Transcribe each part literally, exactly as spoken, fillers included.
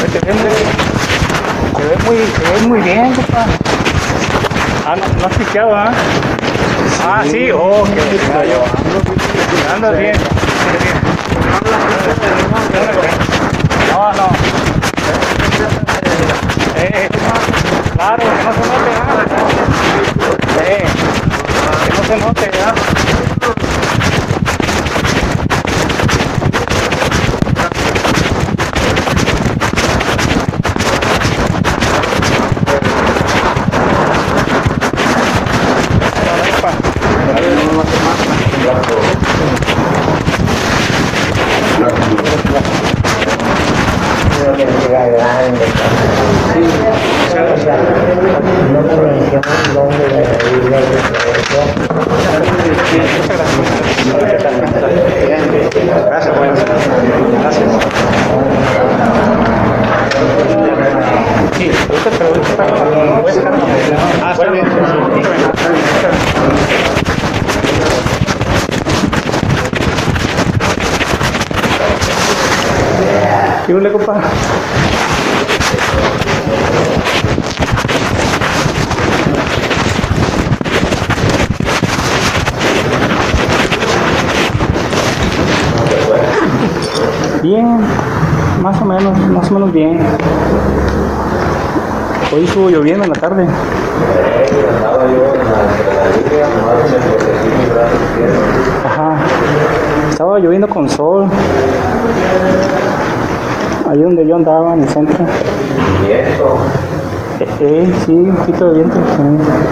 Se ve muy, se ve muy, se ve muy bien, compa. Ah, no, no has piqueado, ¿ah? ¿eh? Ah, sí, ok. Andas bien. No, no. Eh, claro, que no se note, ¿ah? Eh, que no se note, ¿ah? Gracias, buenas gracias. Sí, usted pregunta, ¿puedes dejar? Ah, está bien. ¿Qué huele, compa? Bien, más o menos, más o menos bien. Hoy estuvo lloviendo en la tarde. Ajá, estaba lloviendo con sol. Ahí donde yo andaba, en el centro. ¿Viento? Eh, eh, sí, un poquito de viento. Sí.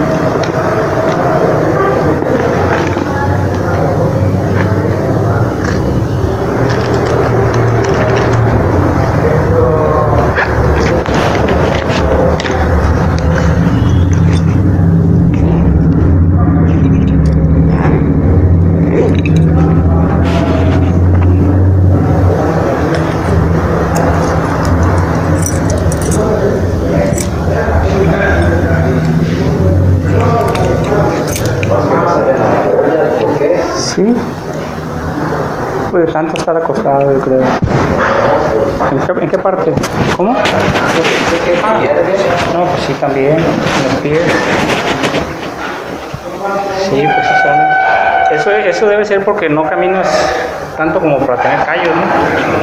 Sí, pues de tanto estar acostado, yo creo. ¿En qué, en qué parte? ¿Cómo? Ah, no, pues sí, también, en los pies. Sí, pues sí son. Eso, eso debe ser porque no caminas tanto como para tener callos, ¿no?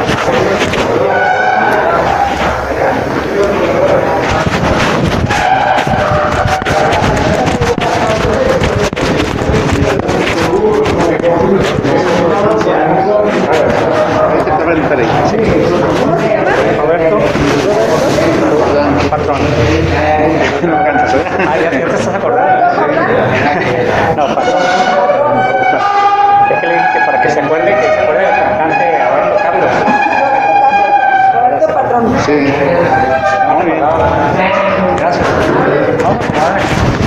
Roberto, patrón. No cantas, ¿eh? Ah, ya, ya te estás acordando. No, patrón. Es que le dije que para que se acuerde, que se acuerde del cantante Roberto Carlos. Roberto Patrón. Sí. Muy bien. Gracias. Vamos, comadre.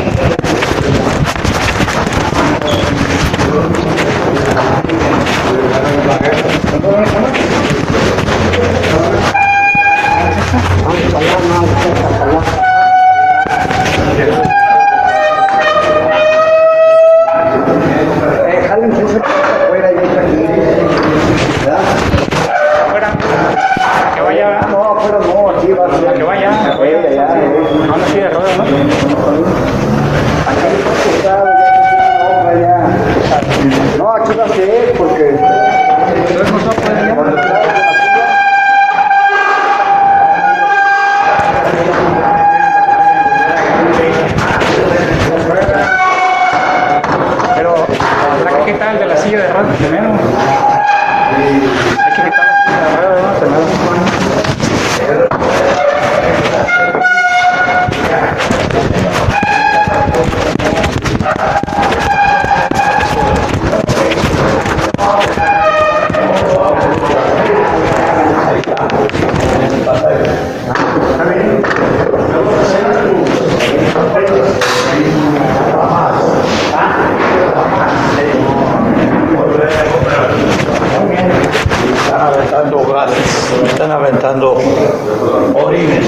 Están aventando orines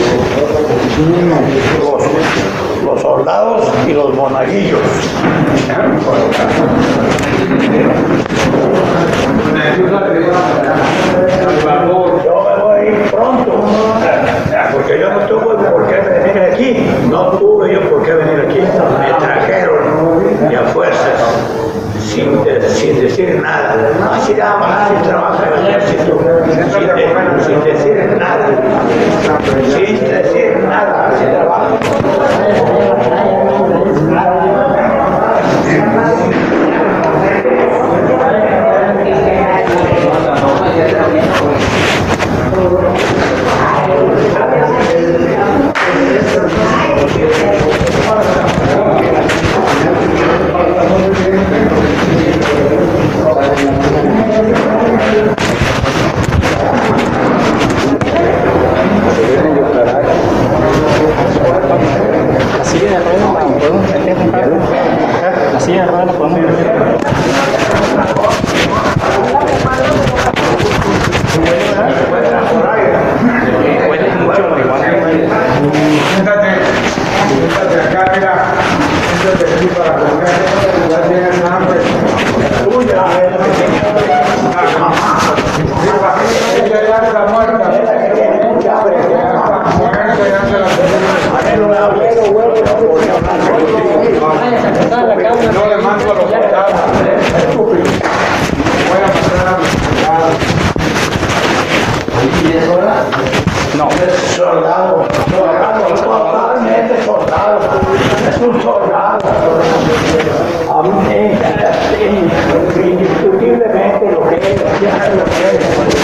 los, los soldados y los monaguillos. Yo me voy a ir pronto. Soldado, soldado, totalmente soldado. Es un soldado. A mí me encanta, indiscutiblemente lo que es, ya lo que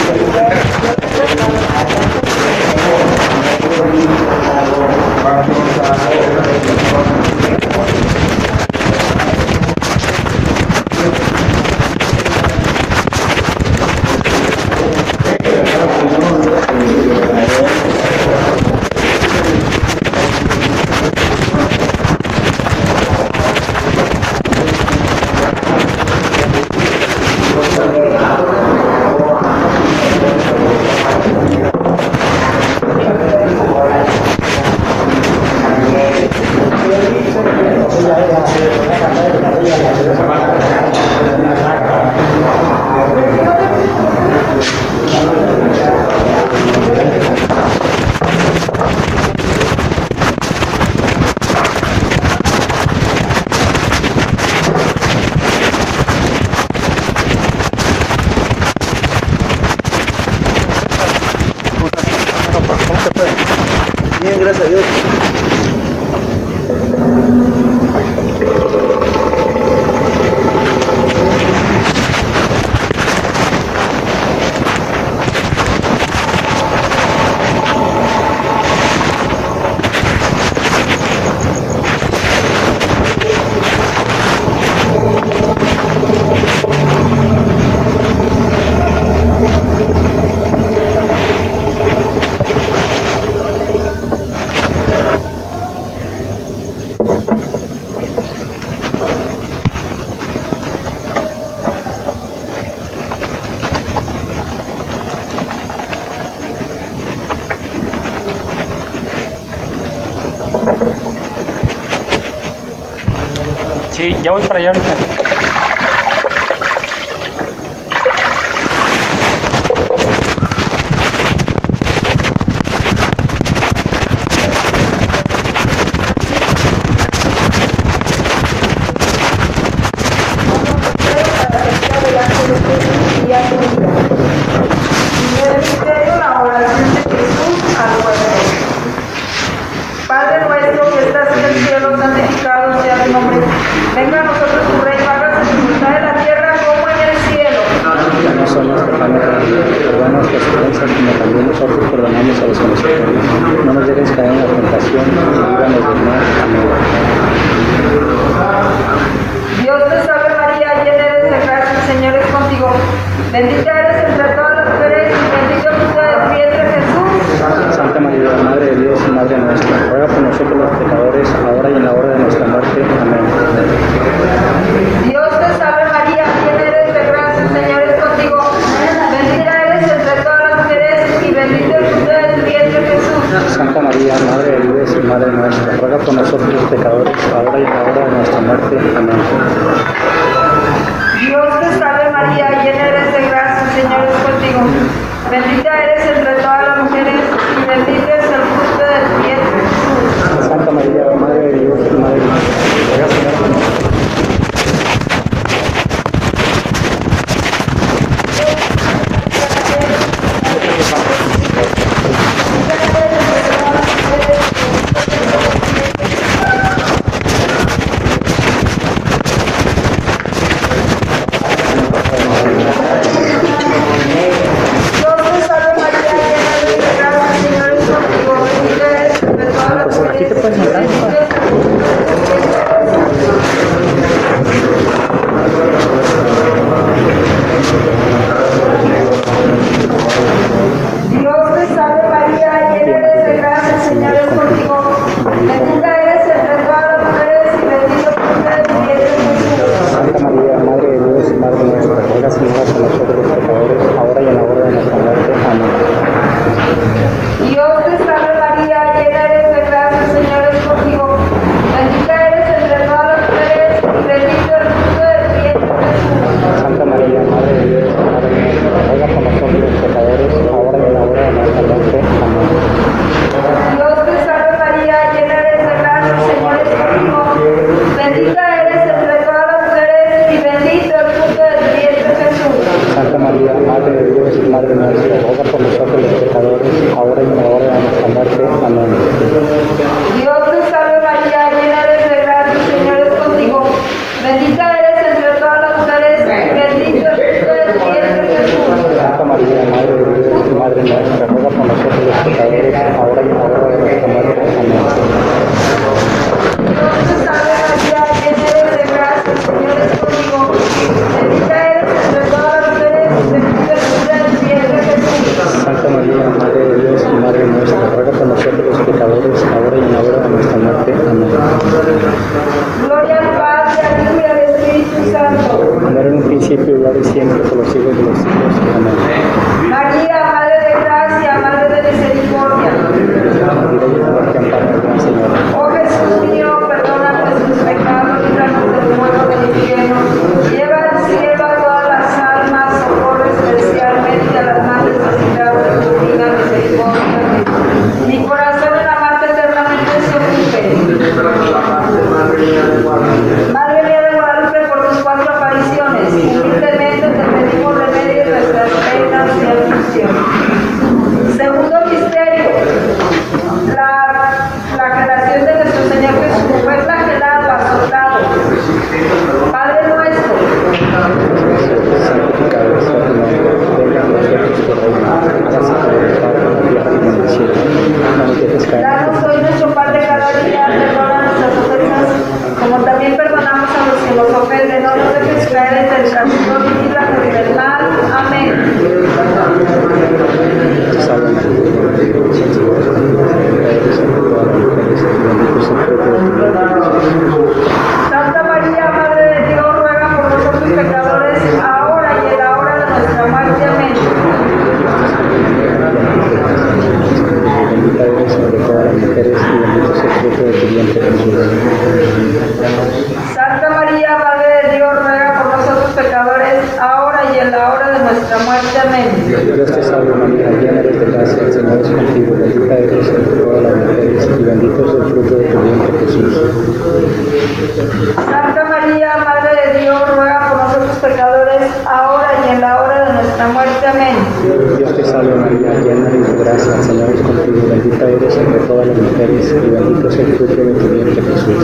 Bien, gracias a Dios. Sí, ya voy para allá ahorita. Padre nuestro que estás en el cielo, santificado sea tu nombre. Venga a nosotros tu reino, hágase tu voluntad en la tierra como en el cielo. No somos capaces de perdonar nuestras ofensas, como también nosotros perdonamos a los que nos ofenden. No nos dejes caer en la tentación, y líbranos del mal. Amén. Dios te salve María, llena eres de gracia, el Señor es contigo. Bendita eres entre todas las mujeres y bendito el fruto de tu vientre Jesús. Santa María, Madre de Dios y Madre nuestra, ruega por nosotros los pecadores, ahora y en la hora de nuestra muerte. Amén. Dios te salve María, llena eres de gracia, el Señor es contigo. Bendita eres entre todas las mujeres y bendito el fruto de tu vientre Jesús. Santa María, Madre de Dios y Madre nuestra, ruega por nosotros los pecadores, ahora y en la hora de nuestra muerte. Amén. Dios te salve María, llena eres de gracia, el Señor es contigo. Bendita eres entre todas las mujeres y bendito es el fruto de tu vientre Jesús. Santa María, Madre de Dios y Madre nuestra, ruega por nosotros. Dios te salve María, llena eres de mujeres y bendito es el fruto de tu vientre, Jesús. Santa María, Madre de Dios, ruega por nosotros pecadores, ahora y en la hora de nuestra muerte. Amén. Dios te salve María, llena eres de gracia, el Señor es contigo, bendita eres entre todas las mujeres y bendito es el fruto de tu vientre, Jesús. Santa María, Madre de Dios, ruega por nosotros pecadores, ahora y en la hora de nuestra muerte. Amén. Dios te salve María, llena eres de gracia, el Señor es contigo, bendita eres entre todas las mujeres y bendito es el fruto de tu vientre, Jesús.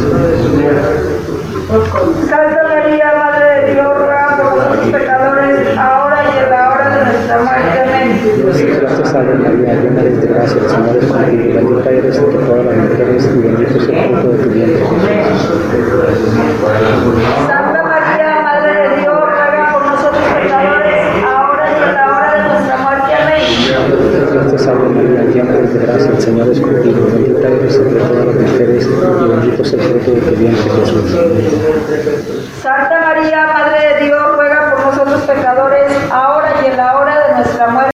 Santa María, Madre de Dios, ruega por nosotros pecadores, ahora y en la hora de nuestra muerte. Amén. Dios te salve María, llena eres de gracia, el Señor es contigo, bendita eres entre todas las mujeres y bendito es el fruto de tu vientre, Jesús. Santa María, Madre de Dios, ruega por nosotros pecadores, ahora y en la hora de nuestra muerte. Amén. Dios te salve María, llena eres de gracia, el Señor es contigo, bendita eres entre todas las mujeres y bendito es el fruto de tu vientre, Jesús. Santa María, Madre de Dios, ruega por nosotros pecadores, ahora y en la hora de nuestra muerte.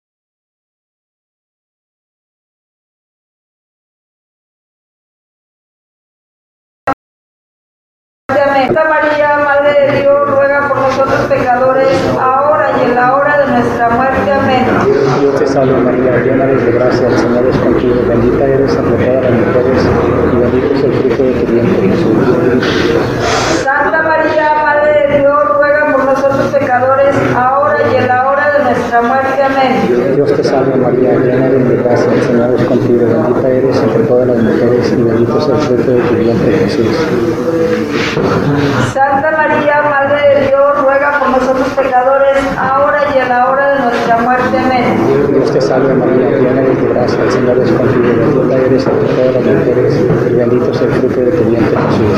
Santa María, Madre de Dios, ruega por nosotros pecadores, ahora y en la hora de nuestra muerte. Amén. Dios te salve María, llena eres de gracia, el Señor es contigo, bendita eres entre todas las mujeres y bendito es el fruto de tu vientre, Jesús. Santa María, Madre de Dios, ruega por nosotros pecadores, ahora y en la hora de nuestra muerte. Amén. Dios te salve María, llena eres de gracia, el Señor es contigo, bendita eres entre todas las mujeres y bendito es el fruto de tu vientre, Jesús. Santa María, Madre de Dios, ruega por nosotros pecadores, ahora y en la hora de nuestra muerte. Amén. Dios te salve María, llena eres de gracia, el Señor es contigo, bendita eres entre todas las mujeres y bendito es el fruto de tu vientre, Jesús.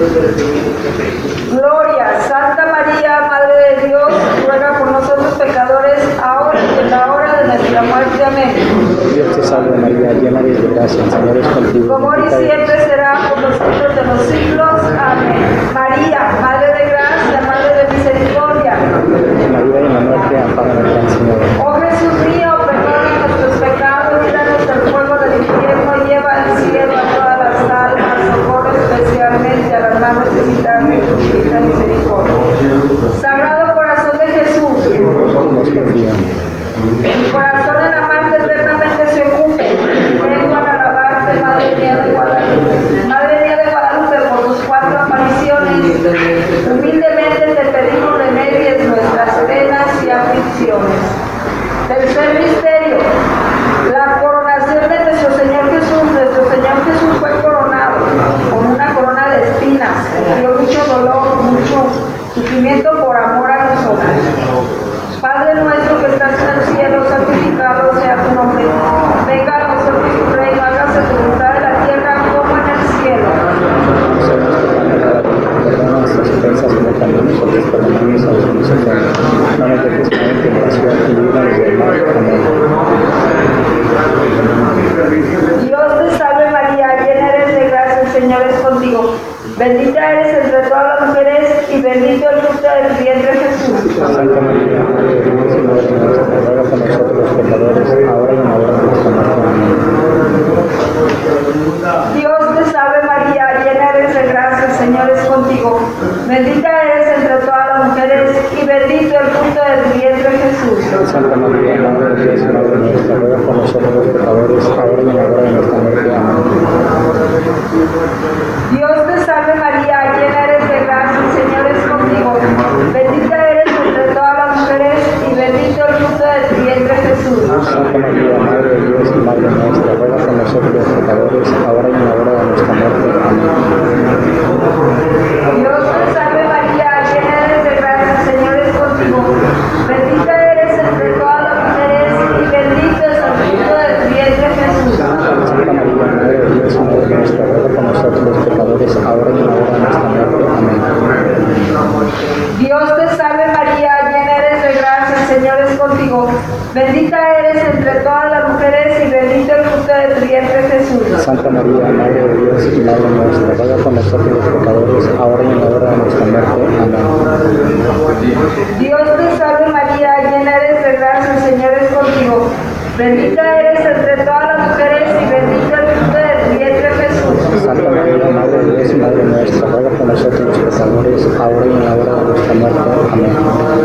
Gloria, Santa María, Madre de Dios, ruega por nosotros pecadores, ahora y en la hora de nuestra muerte. Amén. Dios te salve María, llena eres de gracia, el Señor es contigo, Como hoy bendita eres. siempre será por los siglos de los siglos. Amén. María, Madre de gracia, Madre de misericordia. En la vida y en la muerte, ampara la gran Señora. Oh Jesús mío, perdona nuestros pecados, líbranos del fuego del infierno, lleva al cielo a todas las almas, socorre especialmente a las más necesitadas de tu infinita misericordia. Sagrado corazón de Jesús, Nos confía. mi corazón en amarte eternamente se ocupe. Vengo a alabarte, Madre mía de Guadalupe. Madre mía de Guadalupe, por tus cuatro apariciones, humildemente te pedimos remedies nuestras penas y aflicciones. Tercer misterio, la coronación de nuestro Señor Jesús. Nuestro Señor Jesús fue coronado con una corona de espinas, dio mucho dolor, mucho sufrimiento por amor a nosotros. Padre nuestro que estás en el cielo, santificado sea tu nombre. Venga a nosotros tu reino, hágase tu voluntad en la tierra como en el cielo. Perdona nuestras ofensas como también nosotros perdonamos a los que nos ofenden. No nos dejes caer en tentación y líbranos del mal. Amén. Dios te salve María, llena eres de gracia, el Señor es contigo. Bendita eres entre todas las mujeres y bendito el fruto de tu vientre, Jesús. Santa María, Madre de Dios y Madre nuestra, ruega por nosotros los pecadores, ahora y en la hora de nuestra muerte. Amén. Dios te salve María, llena eres de gracia, el Señor es contigo. Bendita eres entre todas las mujeres y bendito el fruto de tu vientre, Jesús. Santa María, Madre de Dios y Madre nuestra, ruega por nosotros los pecadores, ahora y en la hora de nuestra muerte. Amén. Dios te salve María, llena eres de gracia, el Señor es contigo. Bendita eres entre todas las mujeres y bendito el fruto de tu vientre, Jesús. Santa María, Madre de Dios y Madre nuestra, ruega por nosotros los pecadores, ahora y en la hora de nuestra muerte. Amén. Dios te salve María, llena eres de gracia, el Señor es contigo. Bendita eres entre todas las mujeres y bendito es el fruto de tu vientre, Jesús. Santa María, Madre de Dios y Madre nuestra, ruega por nosotros los pecadores, ahora y en la hora de nuestra muerte. Amén. Dios te salve María, llena eres de gracia, el Señor es contigo. Bendita eres entre todas las mujeres y bendito el fruto de tu vientre, Jesús. Santa María, Madre de Dios y Madre nuestra, ruega por nosotros los pecadores, ahora y en la hora de nuestra muerte. Amén. Dios te salve María, llena eres de gracia, el Señor es contigo. Bendita eres entre todas las mujeres y bendito el fruto de tu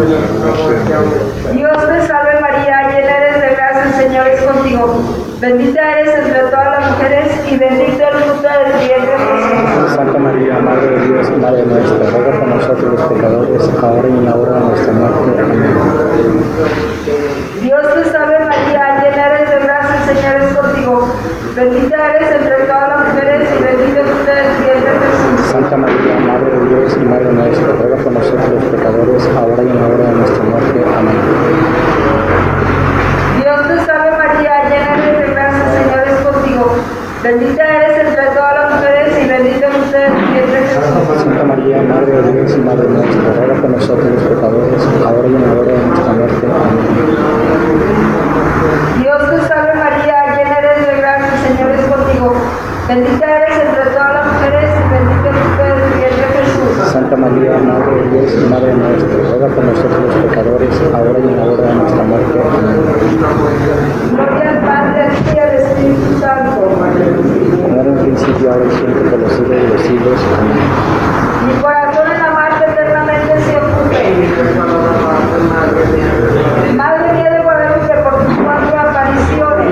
Dios te salve María, llena eres de gracia, el Señor es contigo. Bendita eres entre todas las mujeres y bendito el fruto de tu vientre Jesús. Santa María, Madre de Dios y Madre nuestra, ruega por nosotros los pecadores, ahora y en la hora de nuestra muerte. Amén. Dios te salve María, llena eres de gracia, el Señor es contigo. Bendita eres entre todas las mujeres y bendito el fruto de tu vientre Jesús. Santa María, Madre de Dios y Madre nuestra, ruega por nosotros los pecadores, ahora y en la hora de nuestra muerte. Amén. Dios te salve María, llena eres de gracia, el Señor es contigo. Bendita eres entre todas las mujeres y bendito el fruto de tu vientre Jesús. Santa María, Madre de Dios y Madre nuestra, ruega por nosotros los pecadores, ahora y en la hora de nuestra muerte. Amén. Dios te salve María, llena eres de gracia, el Señor es contigo. Bendita eres entre todas las mujeres y bendito el fruto de tu vientre Jesús. Santa María, Madre de Dios y Madre nuestra, ruega por nosotros los pecadores, ahora y en la hora de nuestra muerte. Amén. Gloria al Padre, al Hijo y al Espíritu Santo. Como era en un principio, ahora y siempre, por los siglos de los siglos. Amén. Mi corazón en amarte eternamente se ocupe. Madre mía de Guadalupe, por tus cuatro apariciones.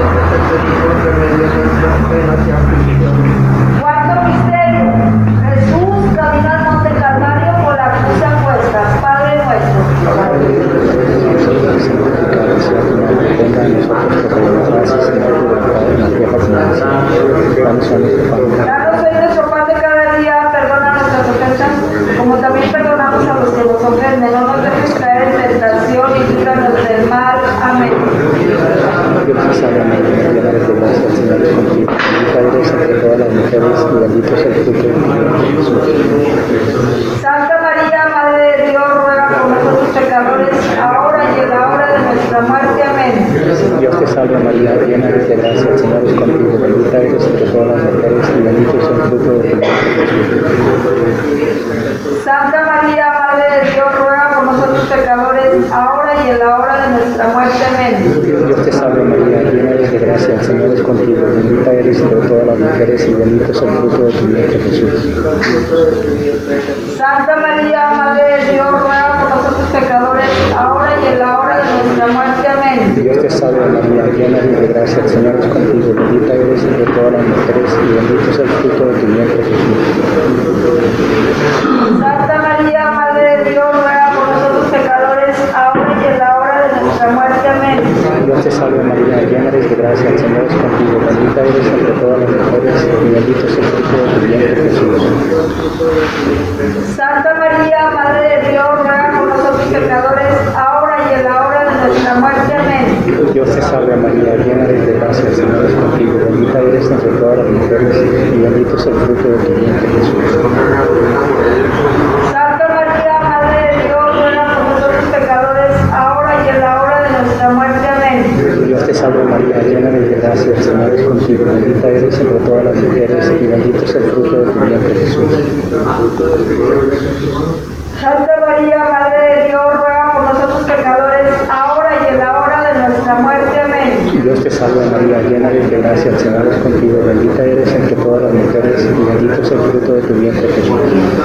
Cuarto misterio. Jesús camina al monte Calvario con la cruz a cuestas. Padre nuestro. Venga a nosotros por la gracia, Señor, en la tierra como en el cielo. Danos hoy nuestro pan. Danos hoy nuestro pan de cada día, perdona nuestras ofensas, como también perdonamos a los que nos ofenden. No nos dejes caer en tentación y líbranos del mal. Amén. Dios te salve María, llena eres de gracia, el Señor es contigo. Bendita eres entre todas las mujeres y bendito es el fruto de tu vientre Jesús. Santa María, Madre de Dios, ruega por nosotros pecadores, ahora y en la hora de nuestra muerte. Amén. Dios te salve María, llena eres de gracia, el Señor es contigo. Bendita eres entre todas las mujeres y bendito es el fruto de tu vientre Jesús. Santa María, Madre de Dios, ruega por nosotros pecadores, ahora y en la hora de nuestra muerte. Amén. Dios te salve María, llena eres de gracia, el Señor es contigo. Bendita eres entre todas las mujeres y bendito es el fruto de tu vientre Jesús. Santa María, Madre de Dios, ruega por nosotros pecadores, ahora y en la hora de nuestra muerte. Amén. Dios te salve María, llena eres de gracia, el Señor es contigo. Bendita eres entre todas las mujeres y bendito es el fruto de tu vientre Jesús. Santa María, Madre de Dios, ruega por nosotros pecadores, ahora y en la hora de nuestra muerte. Amén. Dios te salve María, llena eres de gracia, el Señor es contigo. Bendita eres entre todas las mujeres y bendito es el fruto de tu vientre Jesús. Santa María, Madre de Dios, ruega por nosotros pecadores, ahora y en la hora de nuestra muerte. Amén. Dios te salve María, llena eres de gracia, el Señor es contigo. Bendita eres entre todas las mujeres y bendito es el fruto de tu vientre Jesús. Santa María, Madre de Dios, ruega por nosotros pecadores, ahora y en la hora de nuestra muerte. Amén. Dios te salve María, llena eres de gracia, el Señor es contigo. Bendita eres entre todas las mujeres y bendito es el fruto de tu vientre Jesús. Santa María, Madre de Dios, ruega por nosotros pecadores, ahora y en la hora de nuestra muerte. Amén. Dios te salve María, llena eres de gracia, el Señor es contigo. Bendita eres entre todas las mujeres y bendito es el fruto de tu vientre Jesús.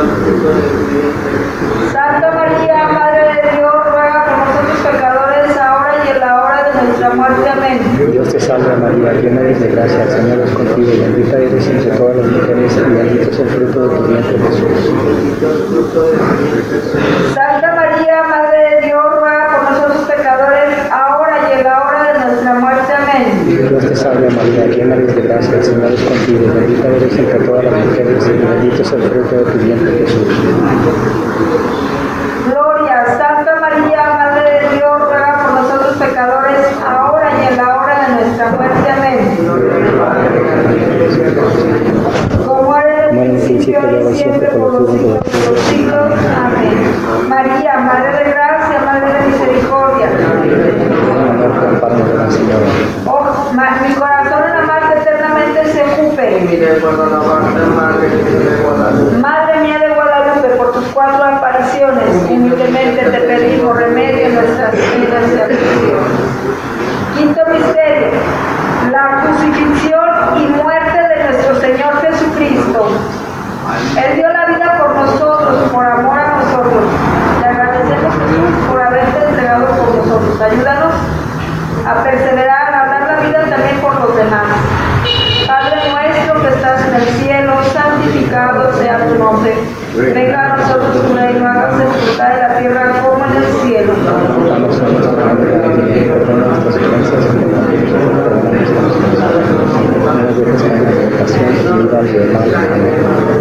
Santa María, Madre de Dios, ruega por nosotros pecadores, ahora y en la hora de nuestra muerte. Amén. Dios te salve María, llena eres de gracia, el Señor es contigo. Bendita eres entre todas las mujeres y bendito es el fruto de tu vientre Jesús. Santa María, Madre de Dios, ruega por nosotros pecadores, ahora y en la hora de nuestra muerte. Amén. Dios te salve María, llena eres de gracia, el Señor es contigo. Bendita eres entre todas las mujeres y bendito es el fruto de tu vientre Jesús. Gloria, Santa María, Madre de Dios, ruega por nosotros pecadores, ahora y en la hora de nuestra muerte. Amén. Como era en el principio y siempre, por los siglos de los siglos. Amén. María, Madre de gracia, Madre de misericordia. Oh, ma- mi corazón en amarte eternamente se ocupe. Madre mía de Guadalupe, por tus cuatro apariciones, humildemente te pedimos remedio en nuestras vidas y aflicciones. Quinto misterio, la crucifixión y muerte de nuestro Señor Jesucristo. Él dio la vida por nosotros, por amor a nosotros. Te agradecemos, Jesús, Danos en nuestra vida, perdona nuestras ofensas, como también nosotros perdonamos a nuestros ofensores. No nos dejes caer en la tentación y líbranos del mal. Amén.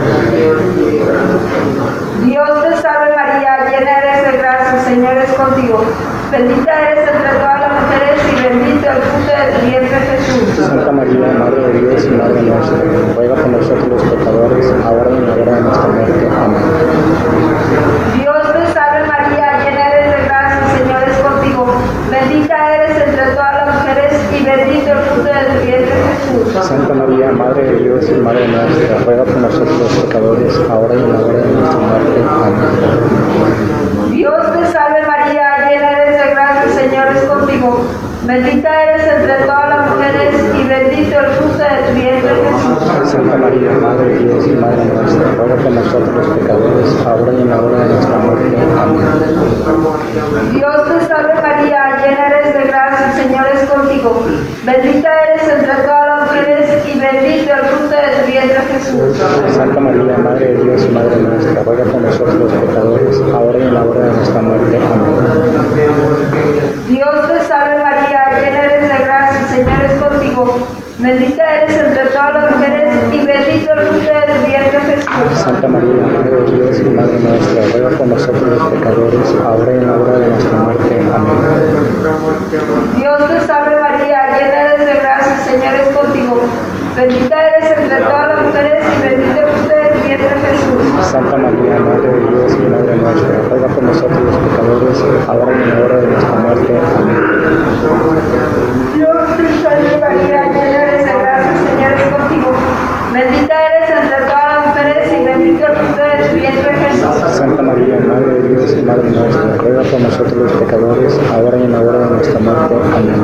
Dios te salve María, llena eres de gracia, el Señor es contigo. Bendita eres entre todas las mujeres y bendito el fruto de tu vientre Jesús. Santa María, Madre de Dios y Madre nuestra, ruega por nosotros los pecadores, ahora y en la hora de nuestra muerte. Amén. Dios te salve María, llena eres de gracia, el Señor es contigo. Bendita eres entre todas las mujeres y bendito el fruto de tu vientre Jesús. Santa María, Madre de Dios y Madre nuestra, ruega por nosotros los pecadores, ahora y en la hora de nuestra muerte. Amén. Dios te salve María, llena eres de gracia, el Señor es contigo. Bendita eres entre todas las mujeres y bendito el fruto de tu vientre Jesús. Santa María, Madre de Dios y Madre nuestra, ruega por nosotros los pecadores, ahora y en la hora de nuestra muerte. Amén. Dios te salve María, llena eres de gracia, el Señor es contigo. Bendita eres entre todas las mujeres y bendito el fruto de tu vientre Jesús. Santa María, Madre de Dios y Madre nuestra, ruega por nosotros los pecadores, ahora y en la hora de nuestra muerte. Amén. Dios te salve María, llena eres de gracia, el Señor es contigo. Bendita eres entre todas las mujeres y bendito el fruto de tu vientre Jesús. Santa María, Madre de Dios y Madre nuestra, ruega por nosotros los pecadores, ahora y en la hora de nuestra muerte. Amén. Dios te salve María, llena eres de gracia, el Señor es contigo. Bendita eres entre todas las mujeres y bendito el fruto de tu vientre Jesús. Santa María, Madre de Dios y Madre nuestra, ruega por nosotros los pecadores, ahora y en la hora de nuestra muerte. Amén. Dios te salve María, llena eres de gracia, el Señor es contigo. Bendita eres entre todas las mujeres y bendito el fruto de tu vientre Jesús. Santa María, Madre de Dios y Madre nuestra, ruega por nosotros los pecadores, ahora y en la hora de nuestra muerte. Amén.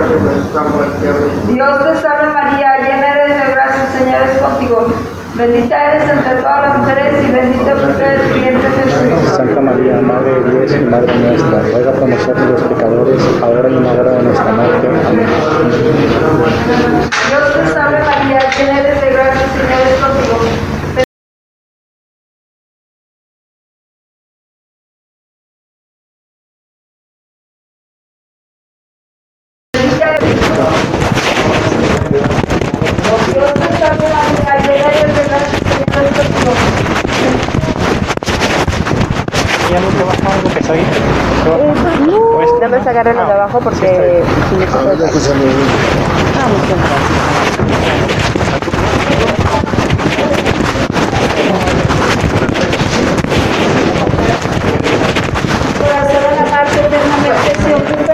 Dios te salve María, llena eres de gracia, el Señor es contigo. Bendita eres entre todas las mujeres y bendito el fruto de tu vientre Jesús. Santa María, Madre de Dios y Madre nuestra, ruega por nosotros los pecadores, ahora y en la hora de nuestra muerte. Amén. Dios te salve María, llena eres de gracia, el Señor es contigo. Bendita eres. Dios te salve María, llena eres de gracia, el Señor es contigo. ¿Ya no te baja algo que soy? Pues nada más agárrenlo de abajo porque si no se puede. Ah, muchas gracias. Corazón en la parte eternamente se ocupe.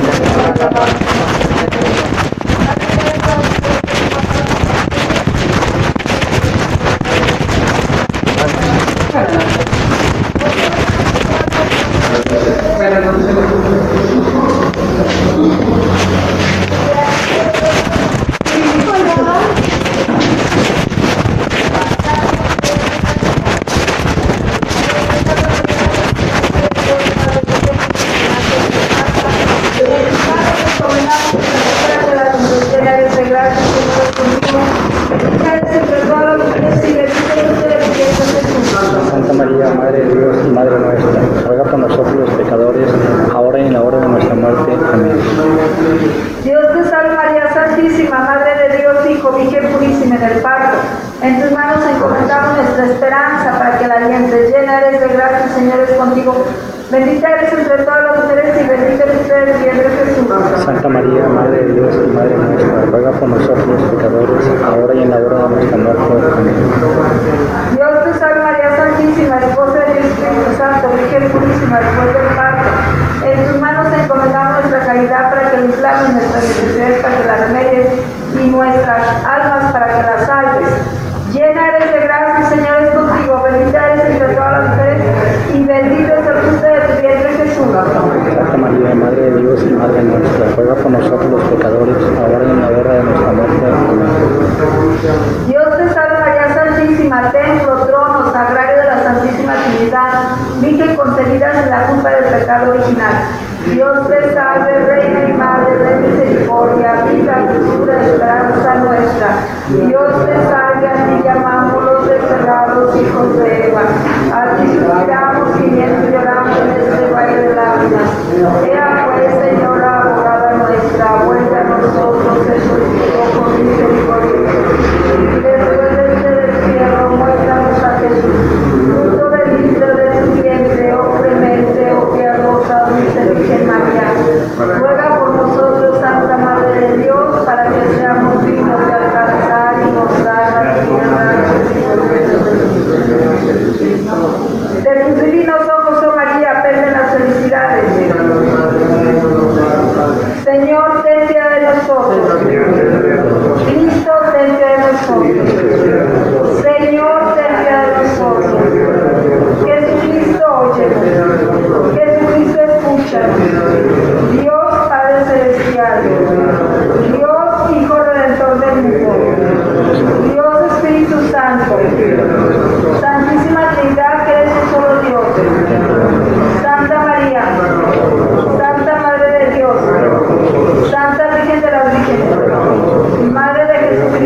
Santa María, Madre de Dios y Madre nuestra, ruega por nosotros los pecadores, ahora y en la hora de nuestra muerte. Amén. Dios te salve María Santísima, Madre de Dios, Hijo, Virgen purísima en el parto. En tus manos encomendamos nuestra esperanza para que la alientes. Llena eres de gracia, el Señor es contigo. Bendita eres entre todas las mujeres y bendito el fruto de tu vientre Jesús. Santa María, Madre de Dios y Madre nuestra, ruega por nosotros los pecadores, ahora y en la hora de nuestra muerte. Amén. Dios te salve María Santísima, esposa de Dios Espíritu Santo, Virgen purísima, después del parto. En tus manos encomendamos nuestra caridad para que inflames nuestras necesidades, para que las remedies, y nuestras almas para que las salves. Llena eres de gracia, el Señor es contigo. Bendita eres entre todas las mujeres y bendito es el fruto de tu vientre Jesús. Santa María, Madre de Dios y Madre nuestra, ruega por nosotros los pecadores, ahora y en la hora de nuestra muerte. Amén. Dios te salve María Santísima, templo, trono, sagrario de la Santísima Trinidad, Virgen concebida sin la culpa del pecado original. Dios te salve, Reina y Madre de misericordia, vida, dulzura, esperanza nuestra. Dios te salve, a ti llamamos los desterrados hijos de Eva. A ti suspiramos, gimiendo y lloramos en este valle de lágrimas.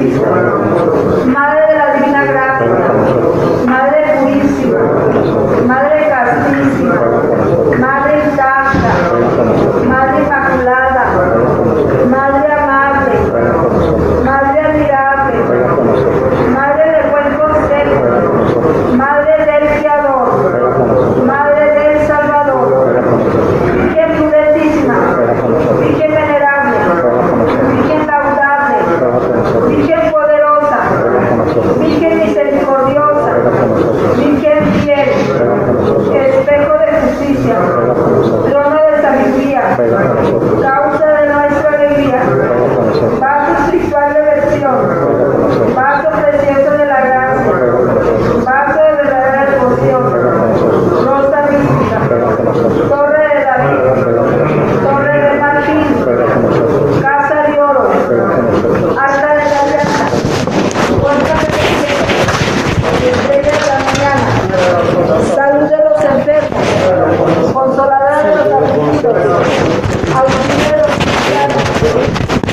Madre de la Divina Gracia, Madre Purísima, Madre Castísima, Madre Santa, Madre Inmaculada, Madre Amable, Madre Admirable, Madre de buen consejo, Madre del Creador, Madre del Salvador, Virgen prudentísima, Virgen venerable, Virgen laudable, Virgen poderosa, Virgen misericordiosa, Virgen fiel, espejo de justicia, trono de sabiduría, causa de nuestra alegría, vaso espiritual de versión, vaso precioso de la gracia, vaso de verdadera devoción, rosa mística, torre de David, torre de marfil, casa de oro, alta de la alianza, puerta de cielo, estrella de la mañana, salud de los enfermos, consoladora de los afligidos, auxilio de los cristianos.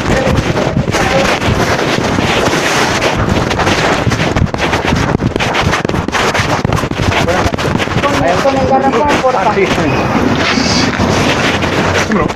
Con el ganas como porta. Ah, sí, sí. No.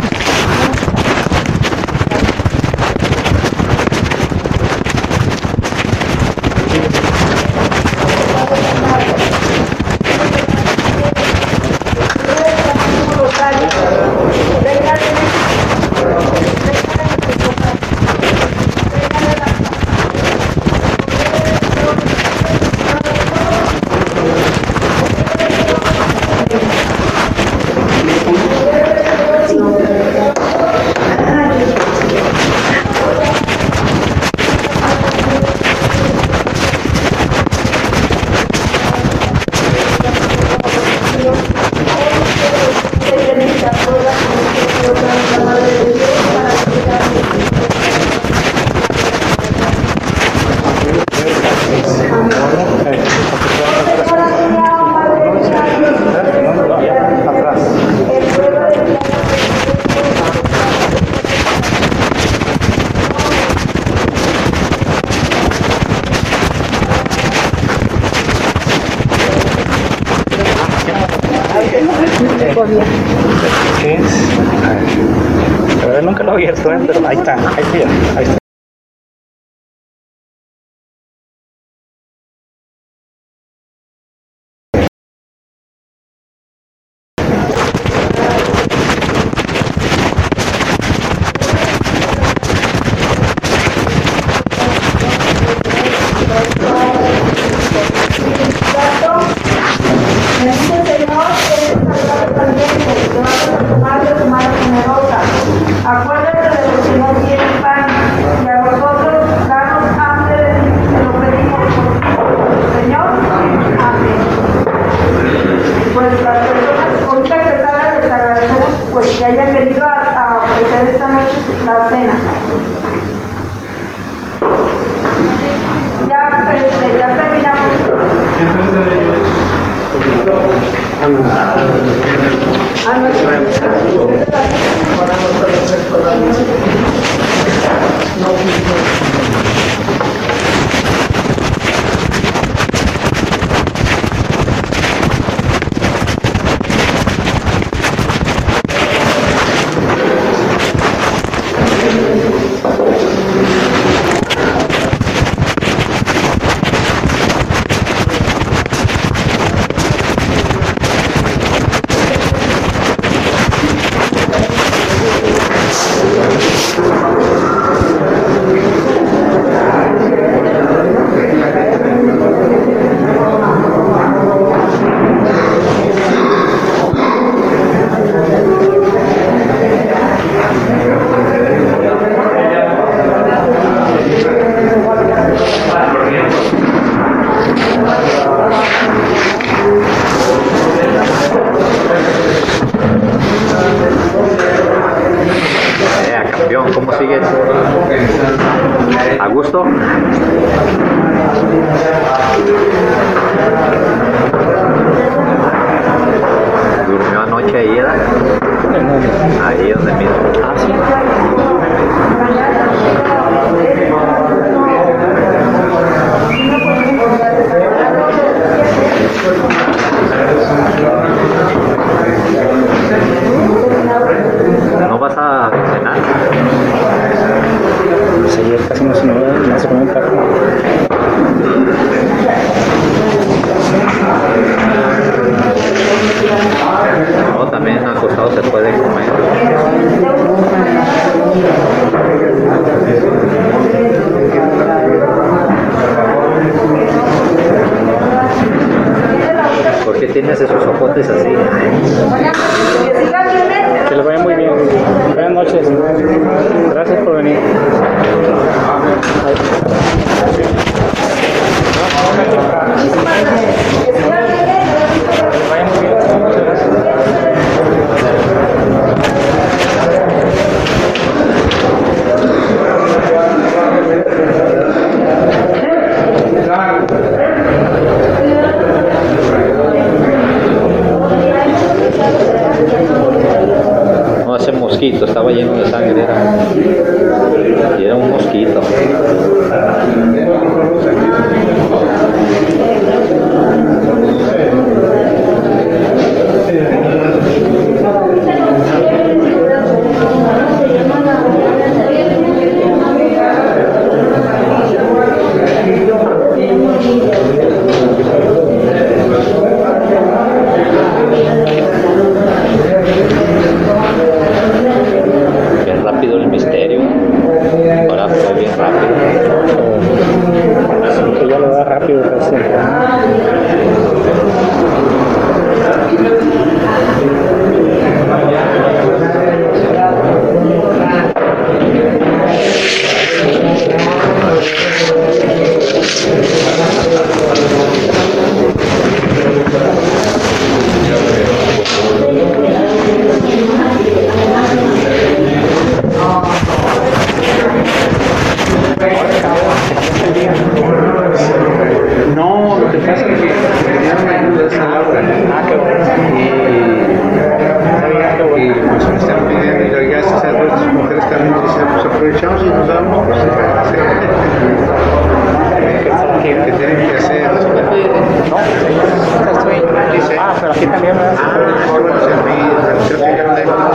¿Qué es? A ver, nunca lo he abierto, ¿eh? Pero ahí está, ahí está, ahí está. Acuérdate de los que no tienen pan, y a vosotros danos hambre de ti, te lo pedimos por Señor. Amén. Pues las personas, ahorita que salgan, les agradecemos pues que hayan venido a, a ofrecer esta noche la cena. Ya, este, ya terminamos. Ah, no, ¿Cómo sigues? ¿A gusto? ¿Durmió anoche ahí, era? Ahí donde mismo. Ah, sí. zapotes así. Que sigan bien. Que les vaya muy bien. Buenas noches. Gracias por venir. No, ese mosquito estaba lleno de sangre, era, y era un mosquito. Bien rápido el misterio. Ahora fue bien rápido. Que ya lo da rápido casi. No, lo que pasa es que me dieron ayuda a esa Laura. Ah, qué bueno. Y, y pues me están pidiendo, y gracias a Dios, las mujeres también dicen, pues aprovechamos y nos damos, pues ¿qué, qué tienen que hacer? No, estoy. Dice, ah, pero aquí también, ¿verdad? Ah, bueno, o sea, a mí, creo que ya no debemos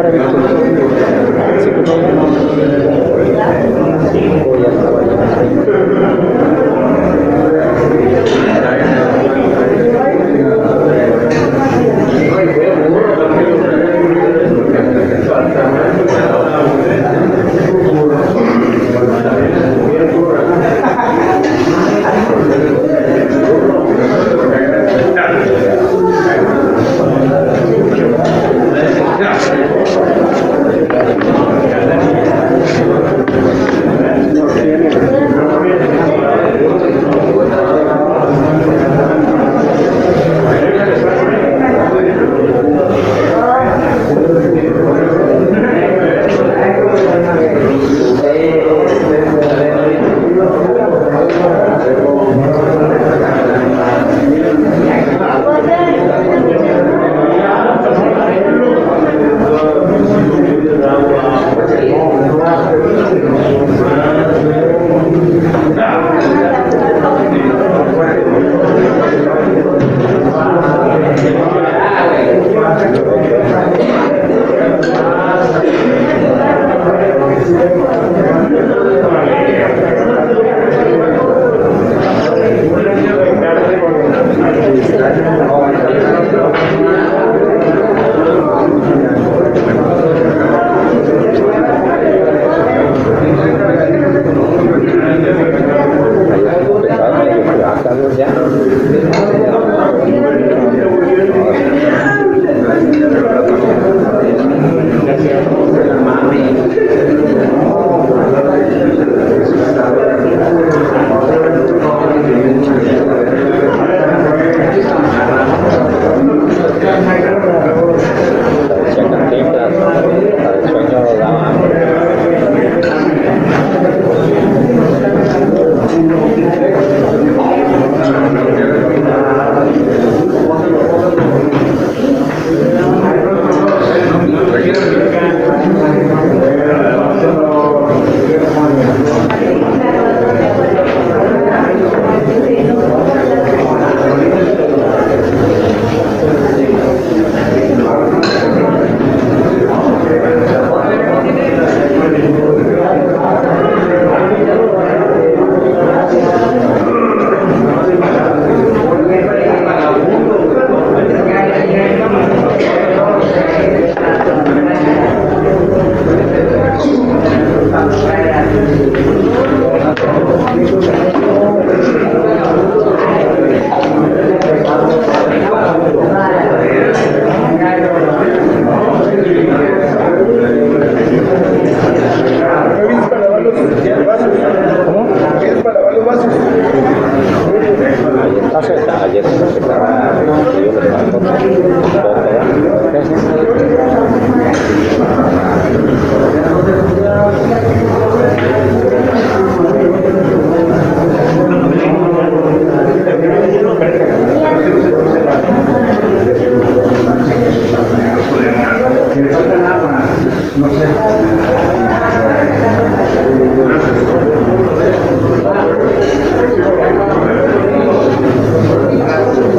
ahora, Víctor. Sí, pues, No sé.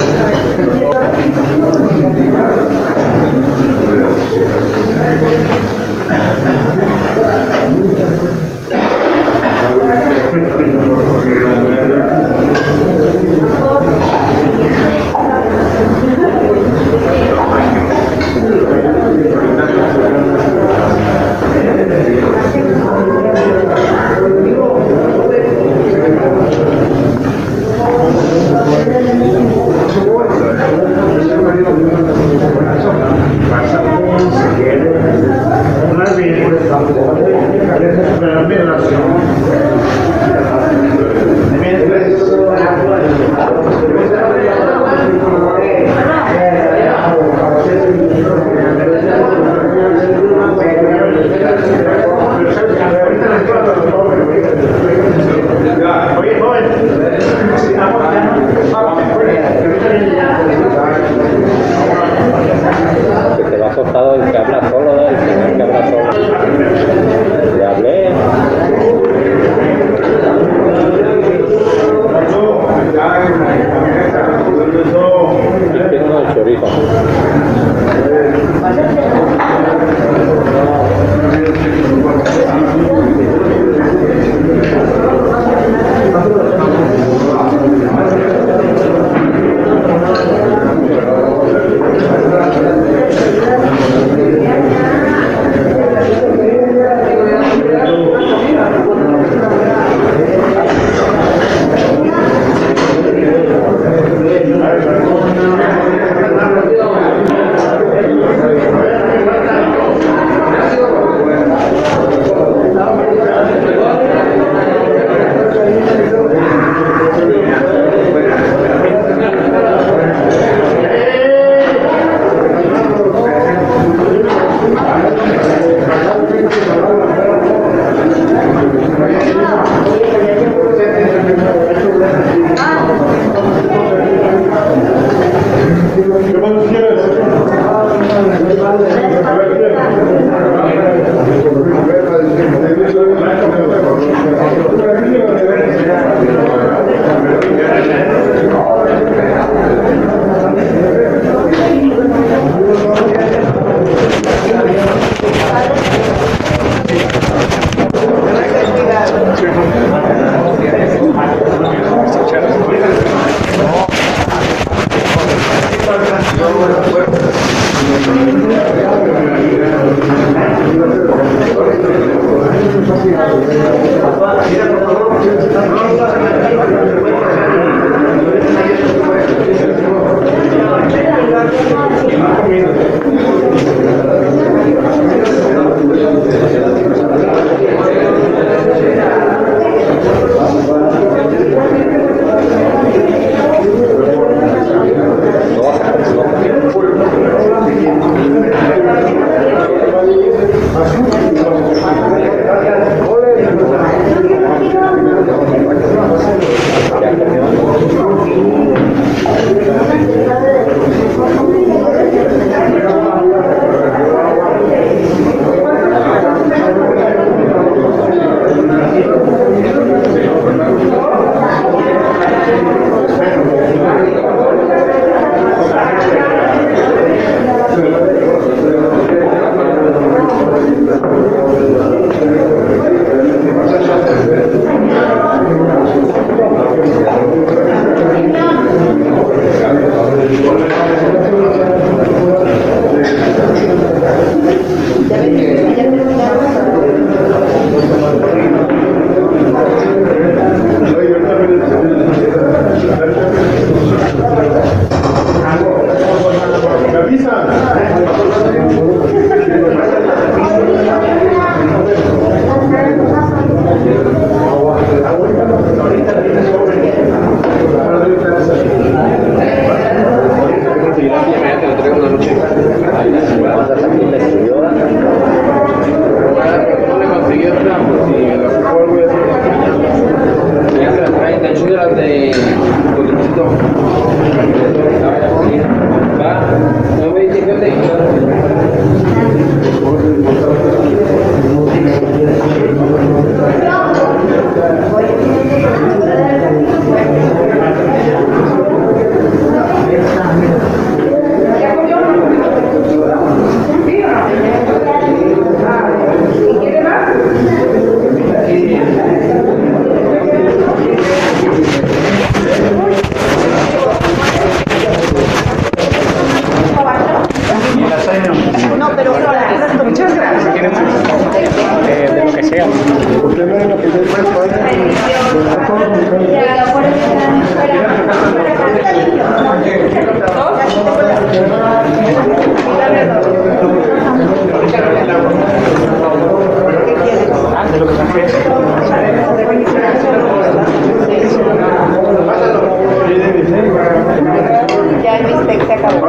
Ya el bistec se acabó.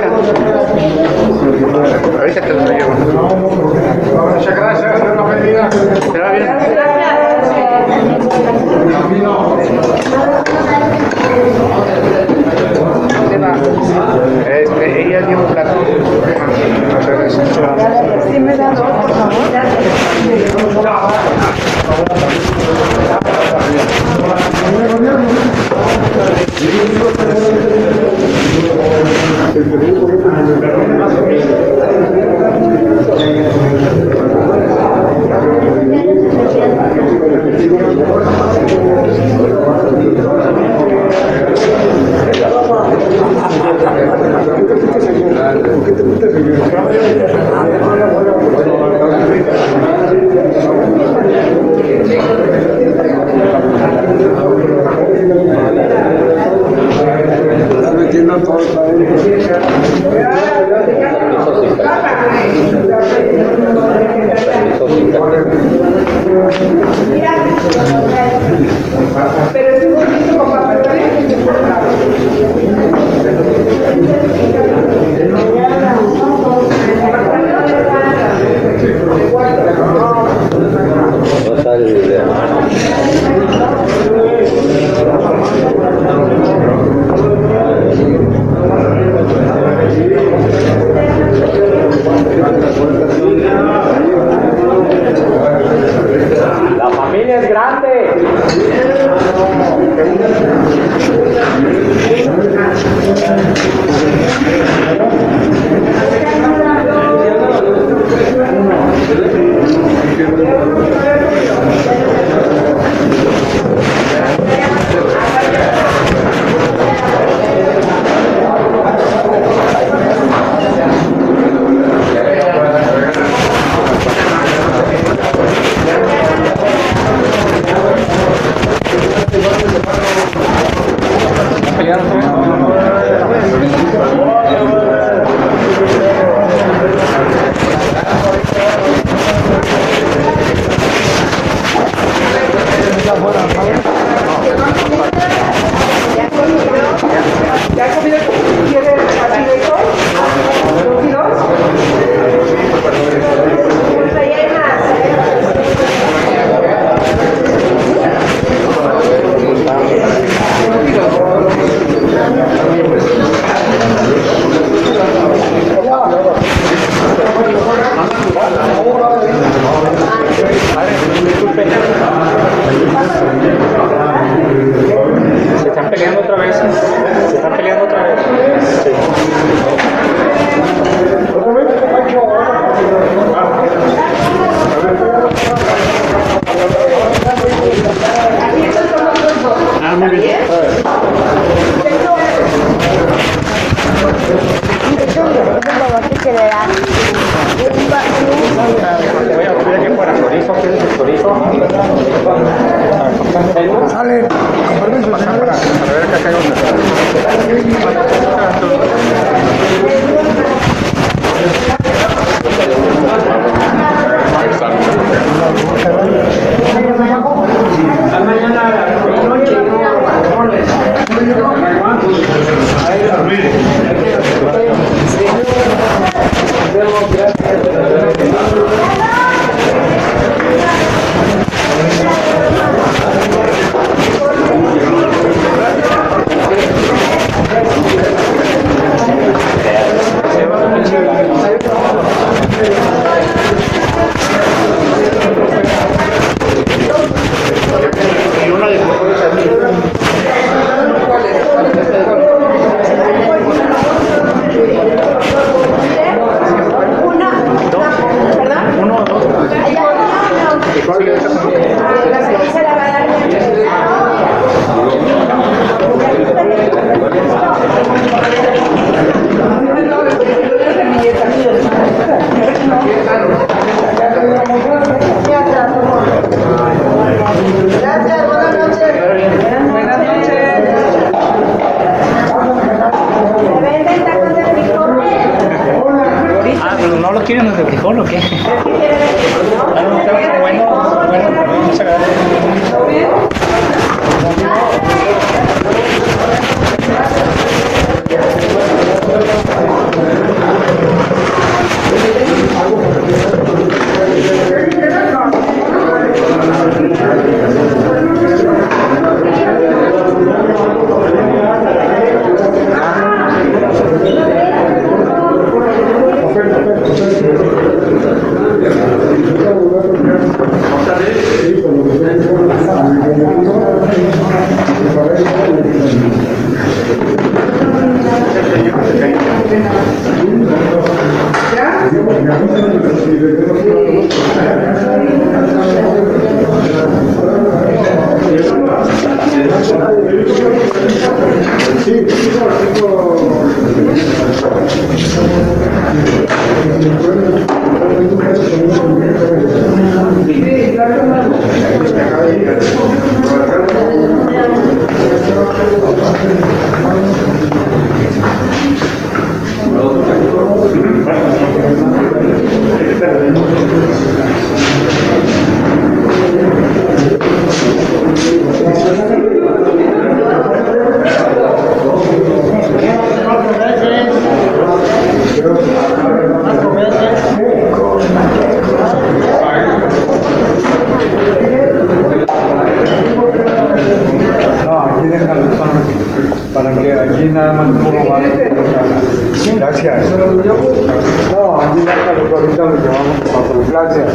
Ahorita te lo llevo. Muchas gracias, señora Medina. ¿Te va bien? Este, ella dio un plato. Muchas gracias. Sí, me da dos, por favor. Pero es un poquito con papel. No sale de la mano. La familia es grande. ¿Ya comido? ¿Quiere así de eso? ¿Dos y dos? Pues ahí hay más. Se están peleando otra vez. Se están peleando otra vez. Sí. Ah, muy bien. Que le da Voy a subir aquí fuera. Chorizo, ¿quieres chorizo? Sale, con permiso, señora. A ver qué hacemos. quieren los de frijol o qué? Ah, no, está bueno, bueno, muchas gracias. Para que aquí nada más uno va a... Gracias. No, aquí nada más ahorita lo llevamos cuatro. Gracias.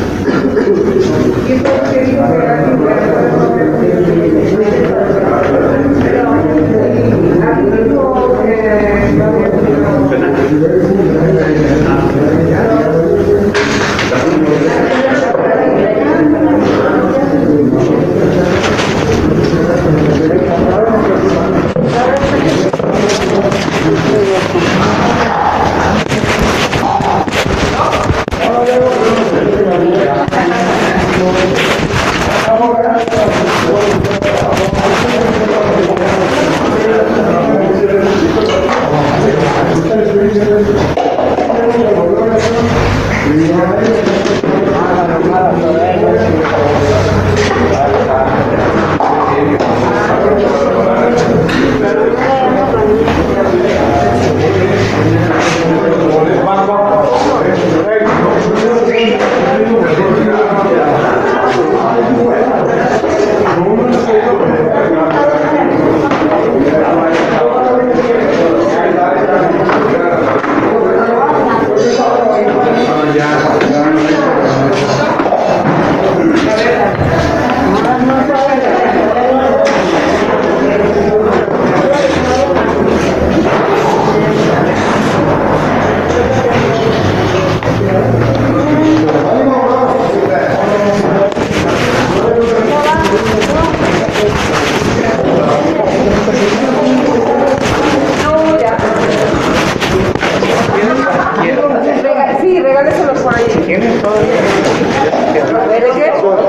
Sí, regáleselos por ahí. ¿Tienes todo? A ver, ¿qué?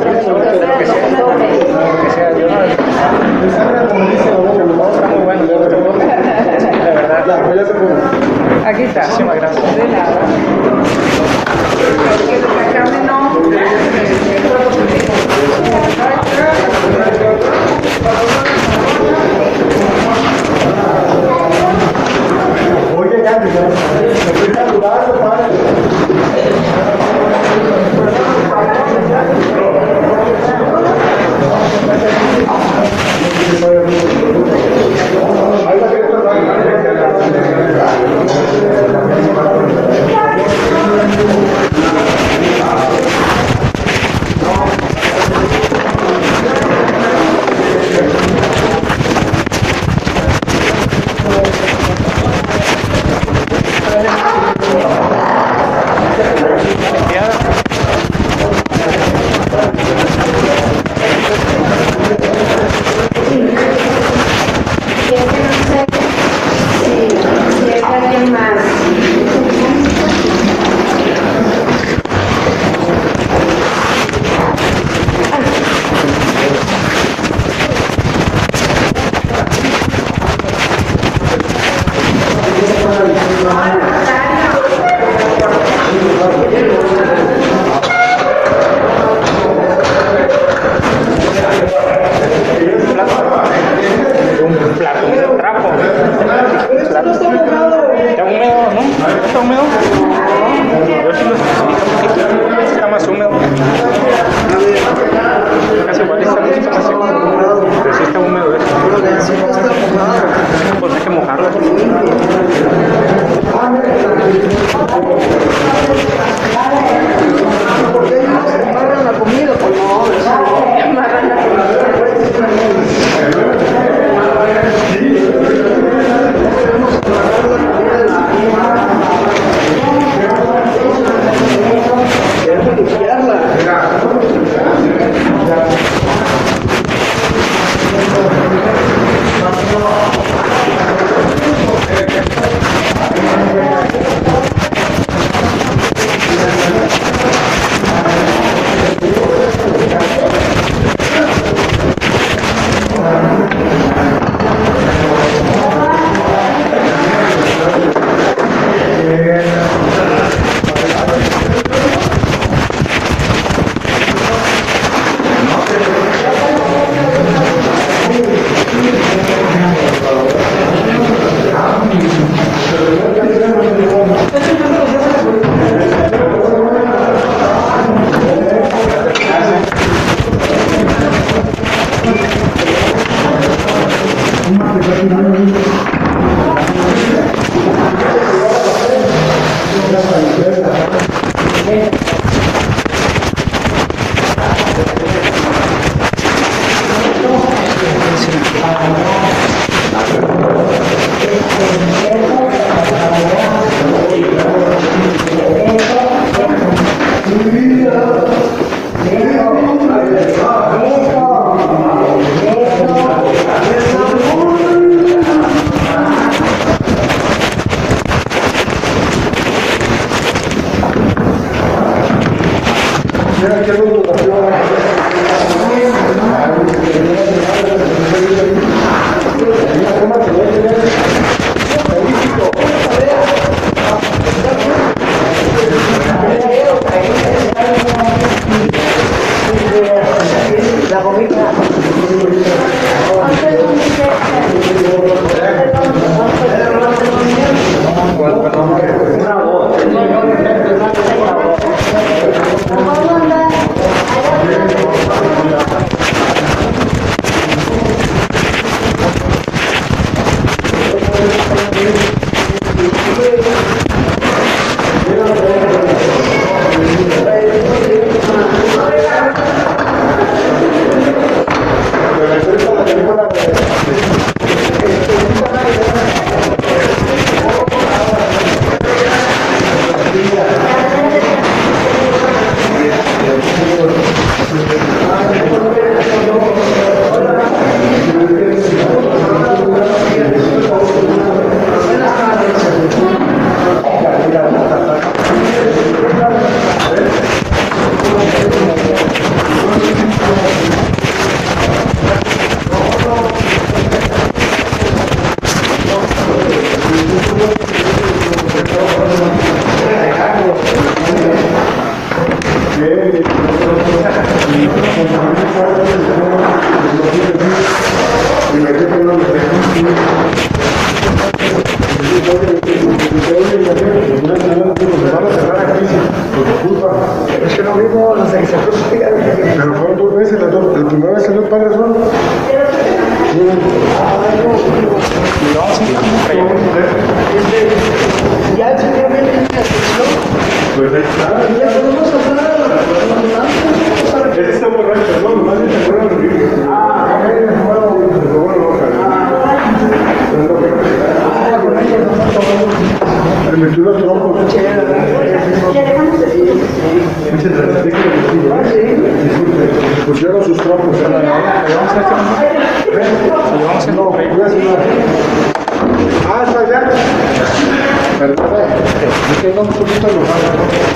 Aquí está. Muchísimas gracias. De nada. Porque la carne no. Oye, ya, me estoy saludando, padre. Ahí la plato, un trapo. Plato. Está húmedo, ¿no? ¿Está húmedo? Yo sí lo siento un poquito. Está más húmedo. Casi igual está un poquito más seco. Pero sí está húmedo eso. Pues hay que mojarlo. ¿Amarran la comida? Pues no, amarran la Es que no vimos las excepciones. Pero fueron dos veces, las dos. La primera vez salió el padre Sol. Ya el señor viene en la sección. Pues ahí está. Ya podemos pasar a la ambulancia. Él está borracho, no, nomás se acuerdan de mí. Ah, él es nuevo, pero bueno, no, le metió los trompos. Muchas gracias. Pusieron sus trompos. No, voy a hacer una. Ah, está allá. Perdón, me quedo un poquito enojado.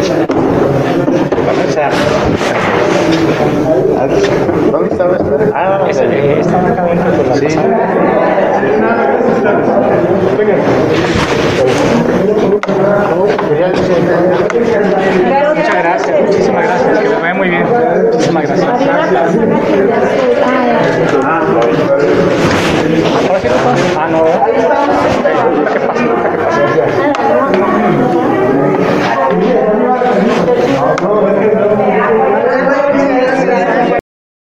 ¿Dónde estaba? Ah, pasaron. Ese, eh, estaban acá dentro de la Sí. pasada. Muchas gracias, muchísimas gracias, que me vaya muy bien. Muchísimas gracias. Había una persona que ya se... Ah, ¿Ahora sí no pasa? Ah, no, ¿verdad? ¿Qué pasa? ¿Qué pasa?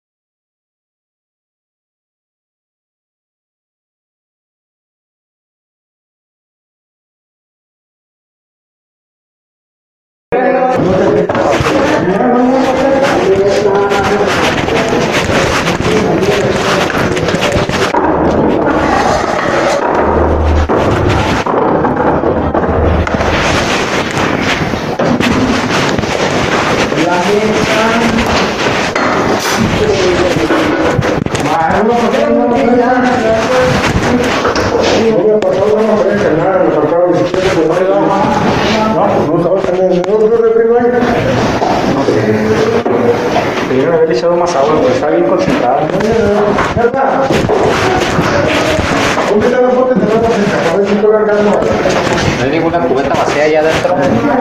Debieron haber echado más agua, porque está bien concentrada. ¿No hay ninguna cubeta vacía allá adentro?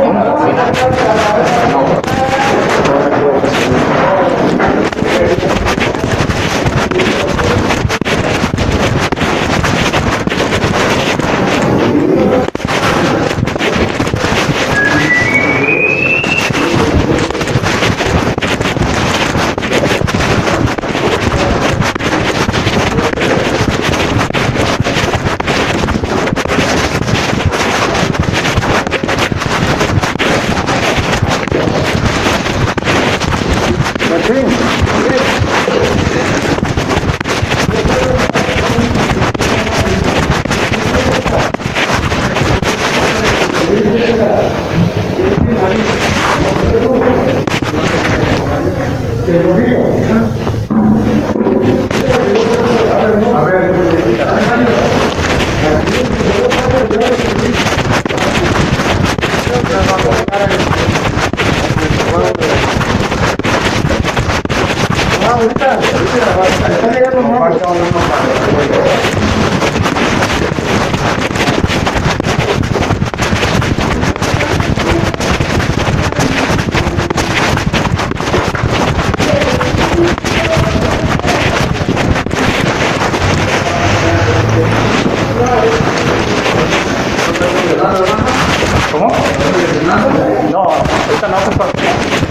¿Cómo? No, ahorita no, pues para...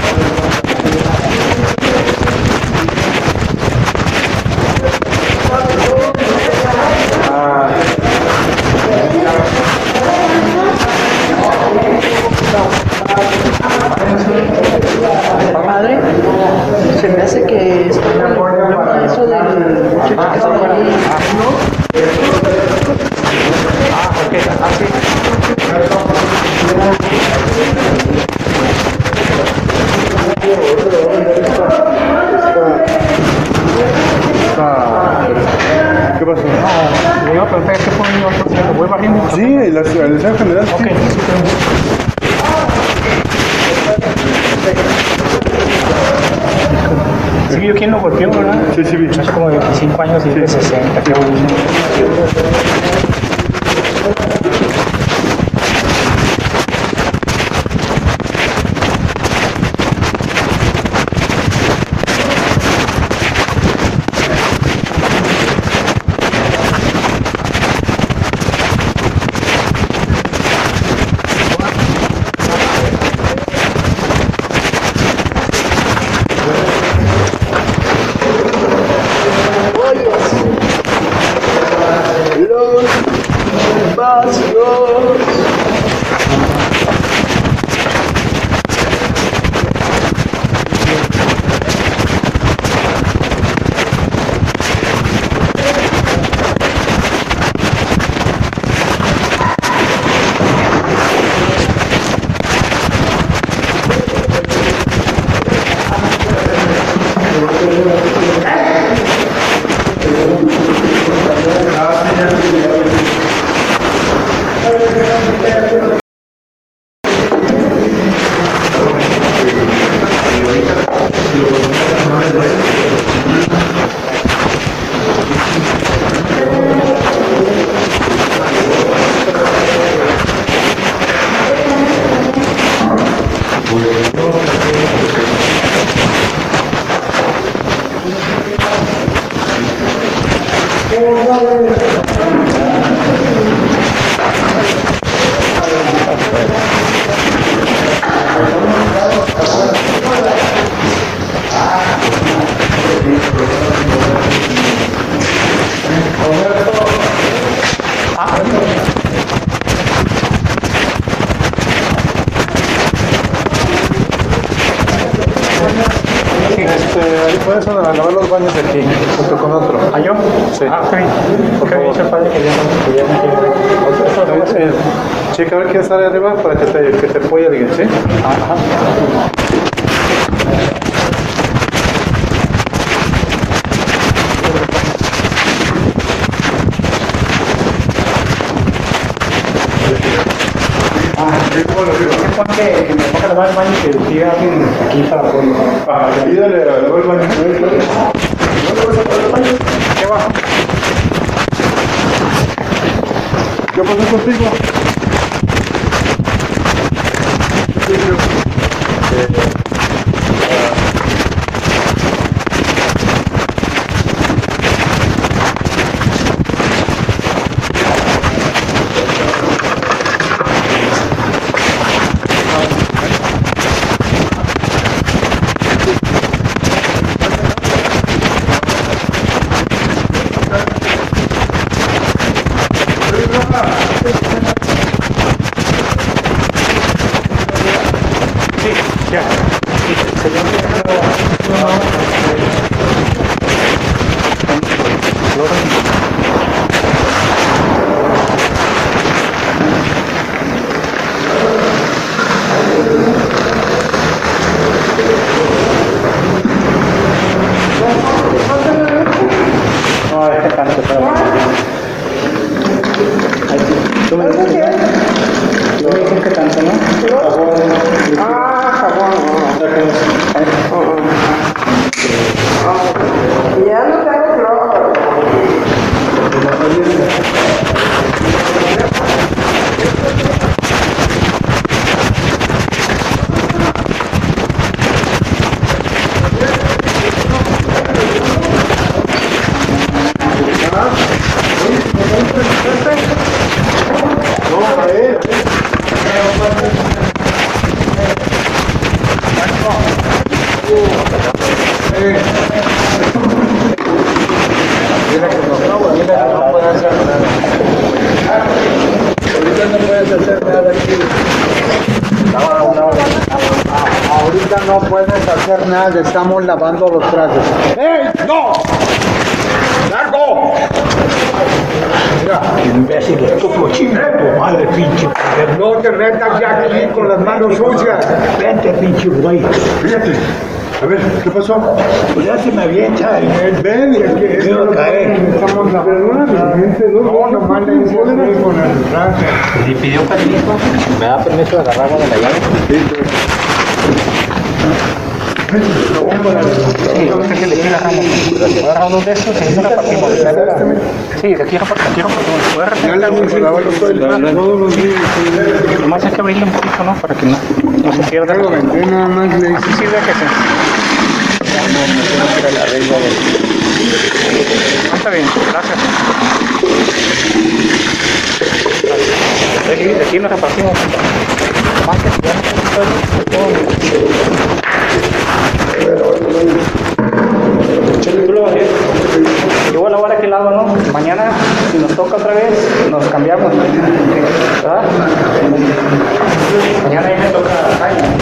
padre, se me hace que está con el problema eso del muchacho que estaba ahí. Ah, ok, ah, sí. ¿Qué pasó? No, le iba a preguntar qué fue mi otro, ¿se lo voy barriendo? Sí, la ciudad general. Ok, sí, sí, vio quién lo golpeó, ¿verdad? Sí, sí, vi. Hace como veinticinco años y de sesenta, qué bueno. Puedes lavar los baños aquí, junto con otro. ¿Ah, yo? Sí. Ah, ok. Porque me dice el padre que ya no, que ya no quiere. Eh, checa a ver quién sale arriba para que te, que te apoye alguien, ¿sí? Ajá. Que, que me ponga a lavar el baño y que siga alguien aquí para poder. Ah, pídale a lavar el baño. ¿Qué va? ¿Qué pasó contigo? Ahorita no puedes hacer nada, estamos lavando los trastes. ¡Ey! ¡No! ¡Largo! Mira, Imbécil, tu cochino, tu madre, pinche. no te metas ya aquí con las manos sucias. Vente, pinche güey. Fíjate. A ver, ¿qué pasó? Pues ya se me avienta y Ven, y aquí es quiero caer. estamos lavando. No, nomás le dice con el traje. ¿Y pidió permiso? ¿Me da permiso de agarrar agua de la llave? Sí, yo sé que le quiera Ramos. Voy a agarrar dos de estos y ahí nos repartimos. Sí, de aquí repartimos. Ya le vamos a lavar todos los días. Nomás hay que abrirle un poquito, ¿no? Para que no, no se pierda. Lo vendé, nada más le dice. Sí, sí, déjese. Está bien, gracias. De aquí, de aquí nos repartimos. Más que ya yo voy a lavar aquel lado, ¿no? Mañana, si nos toca otra vez, nos cambiamos. ¿Verdad? Mañana ya me toca caña.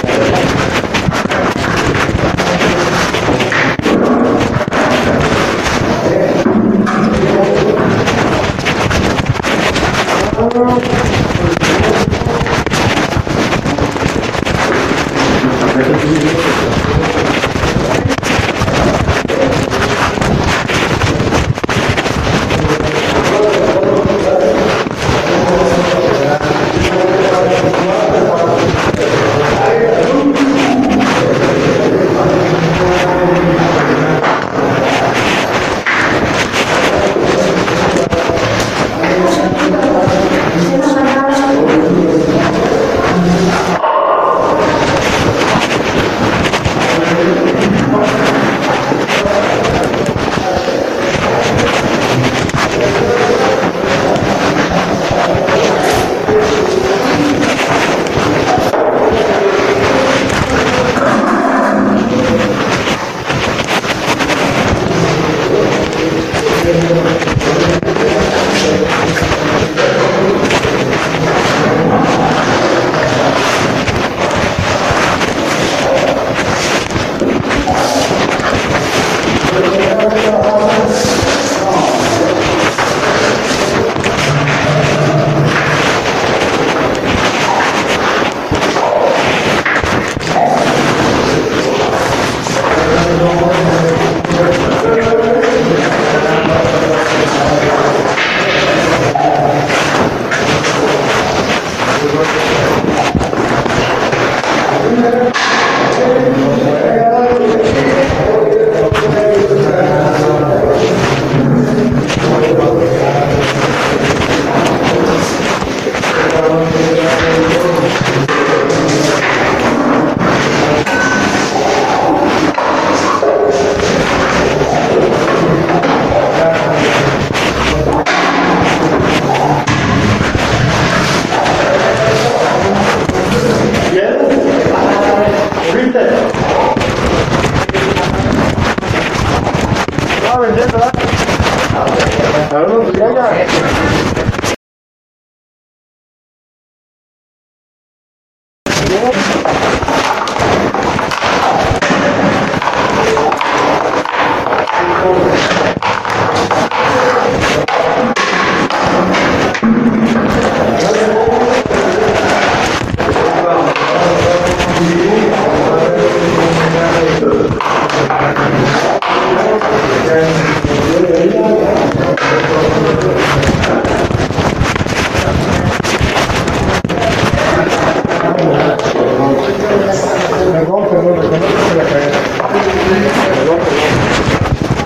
Claro, pues ya, ya. Perdón, perdón, perdón, que la cagué. Perdón, perdón.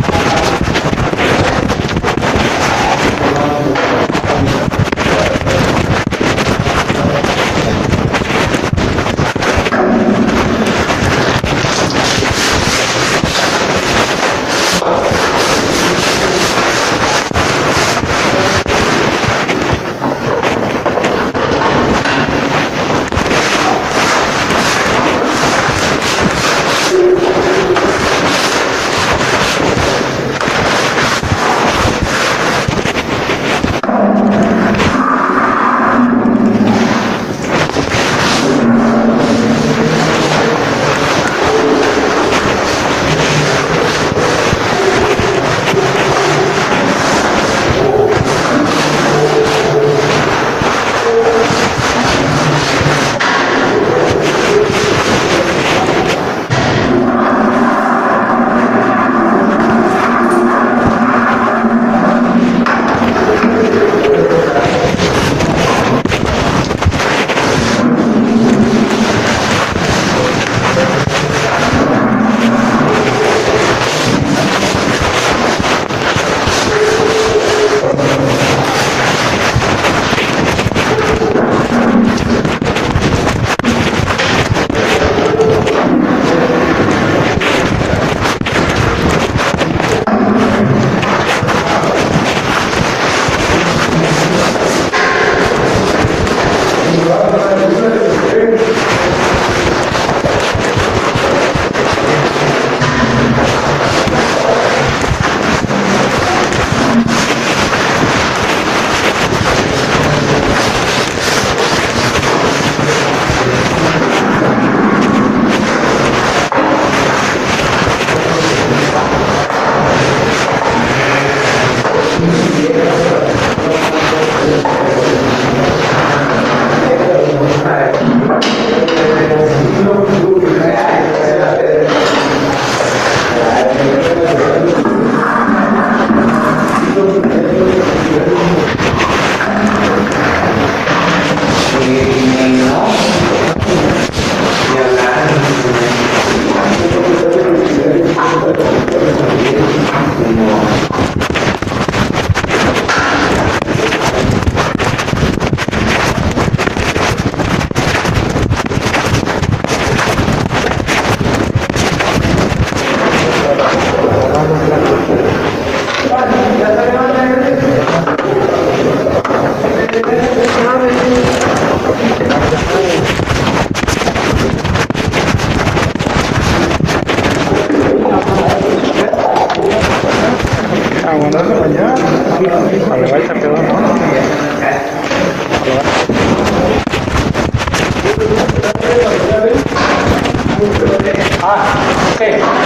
Ah,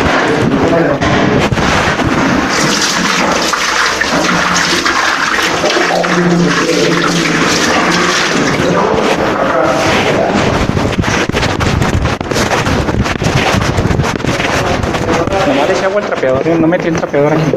ok. Nomás le agua el trapeador, no metí el trapeador aquí.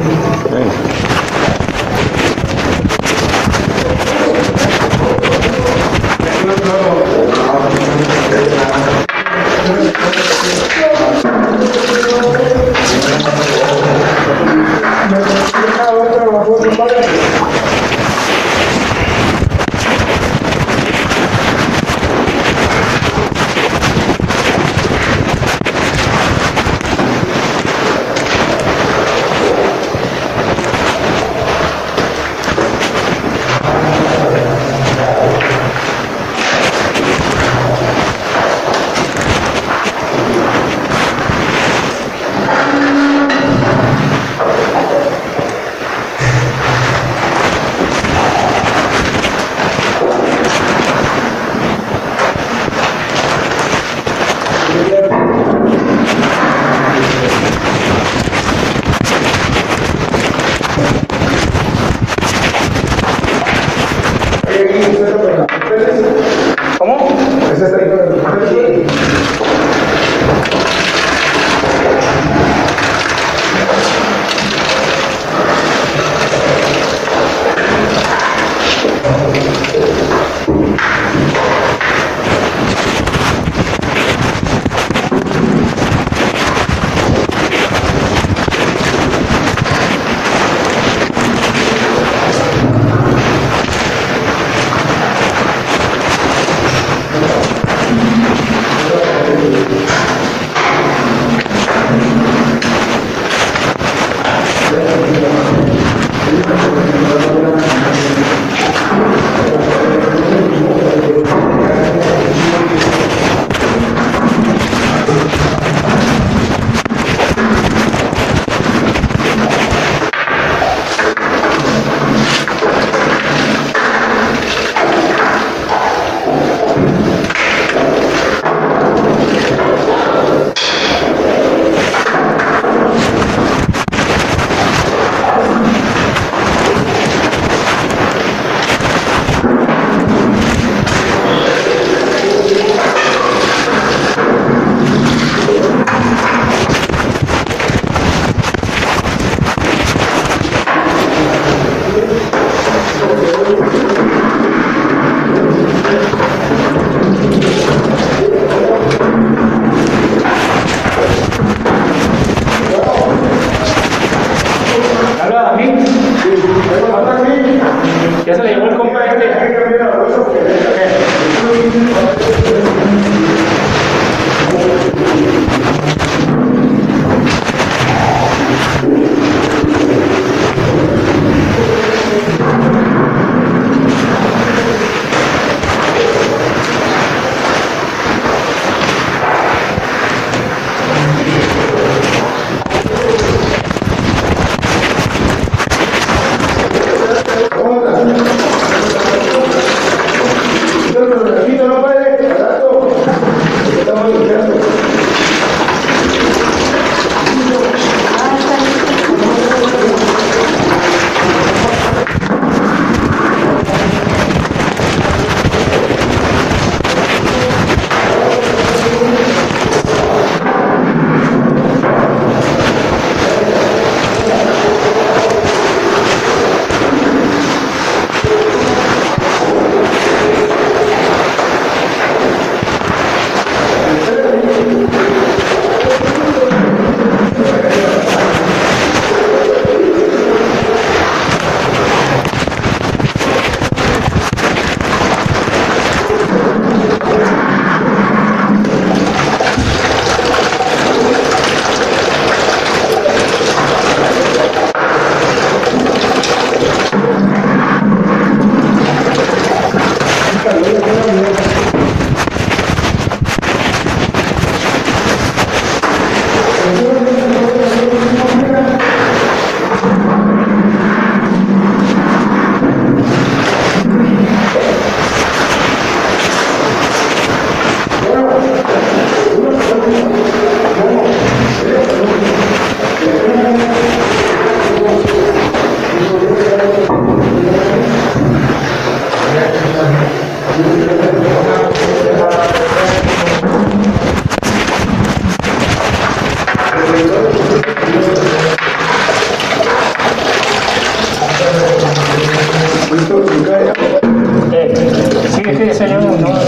ese yo no. no.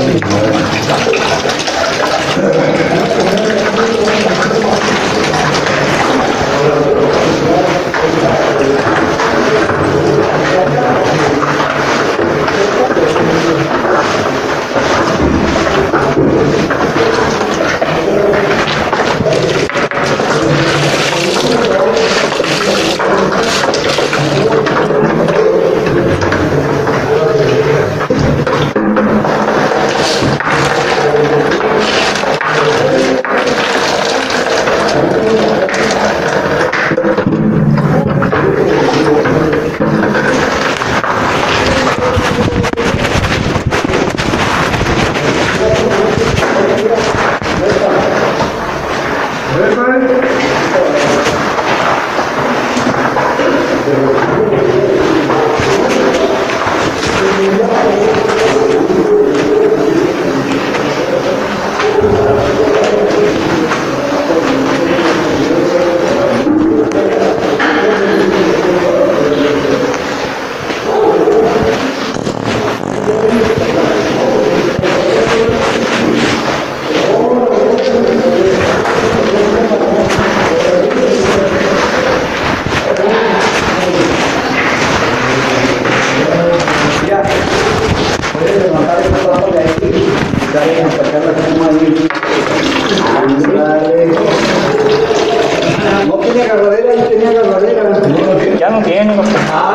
No tenía agarradera, yo tenía agarradera. Ya no tiene. No. Ay,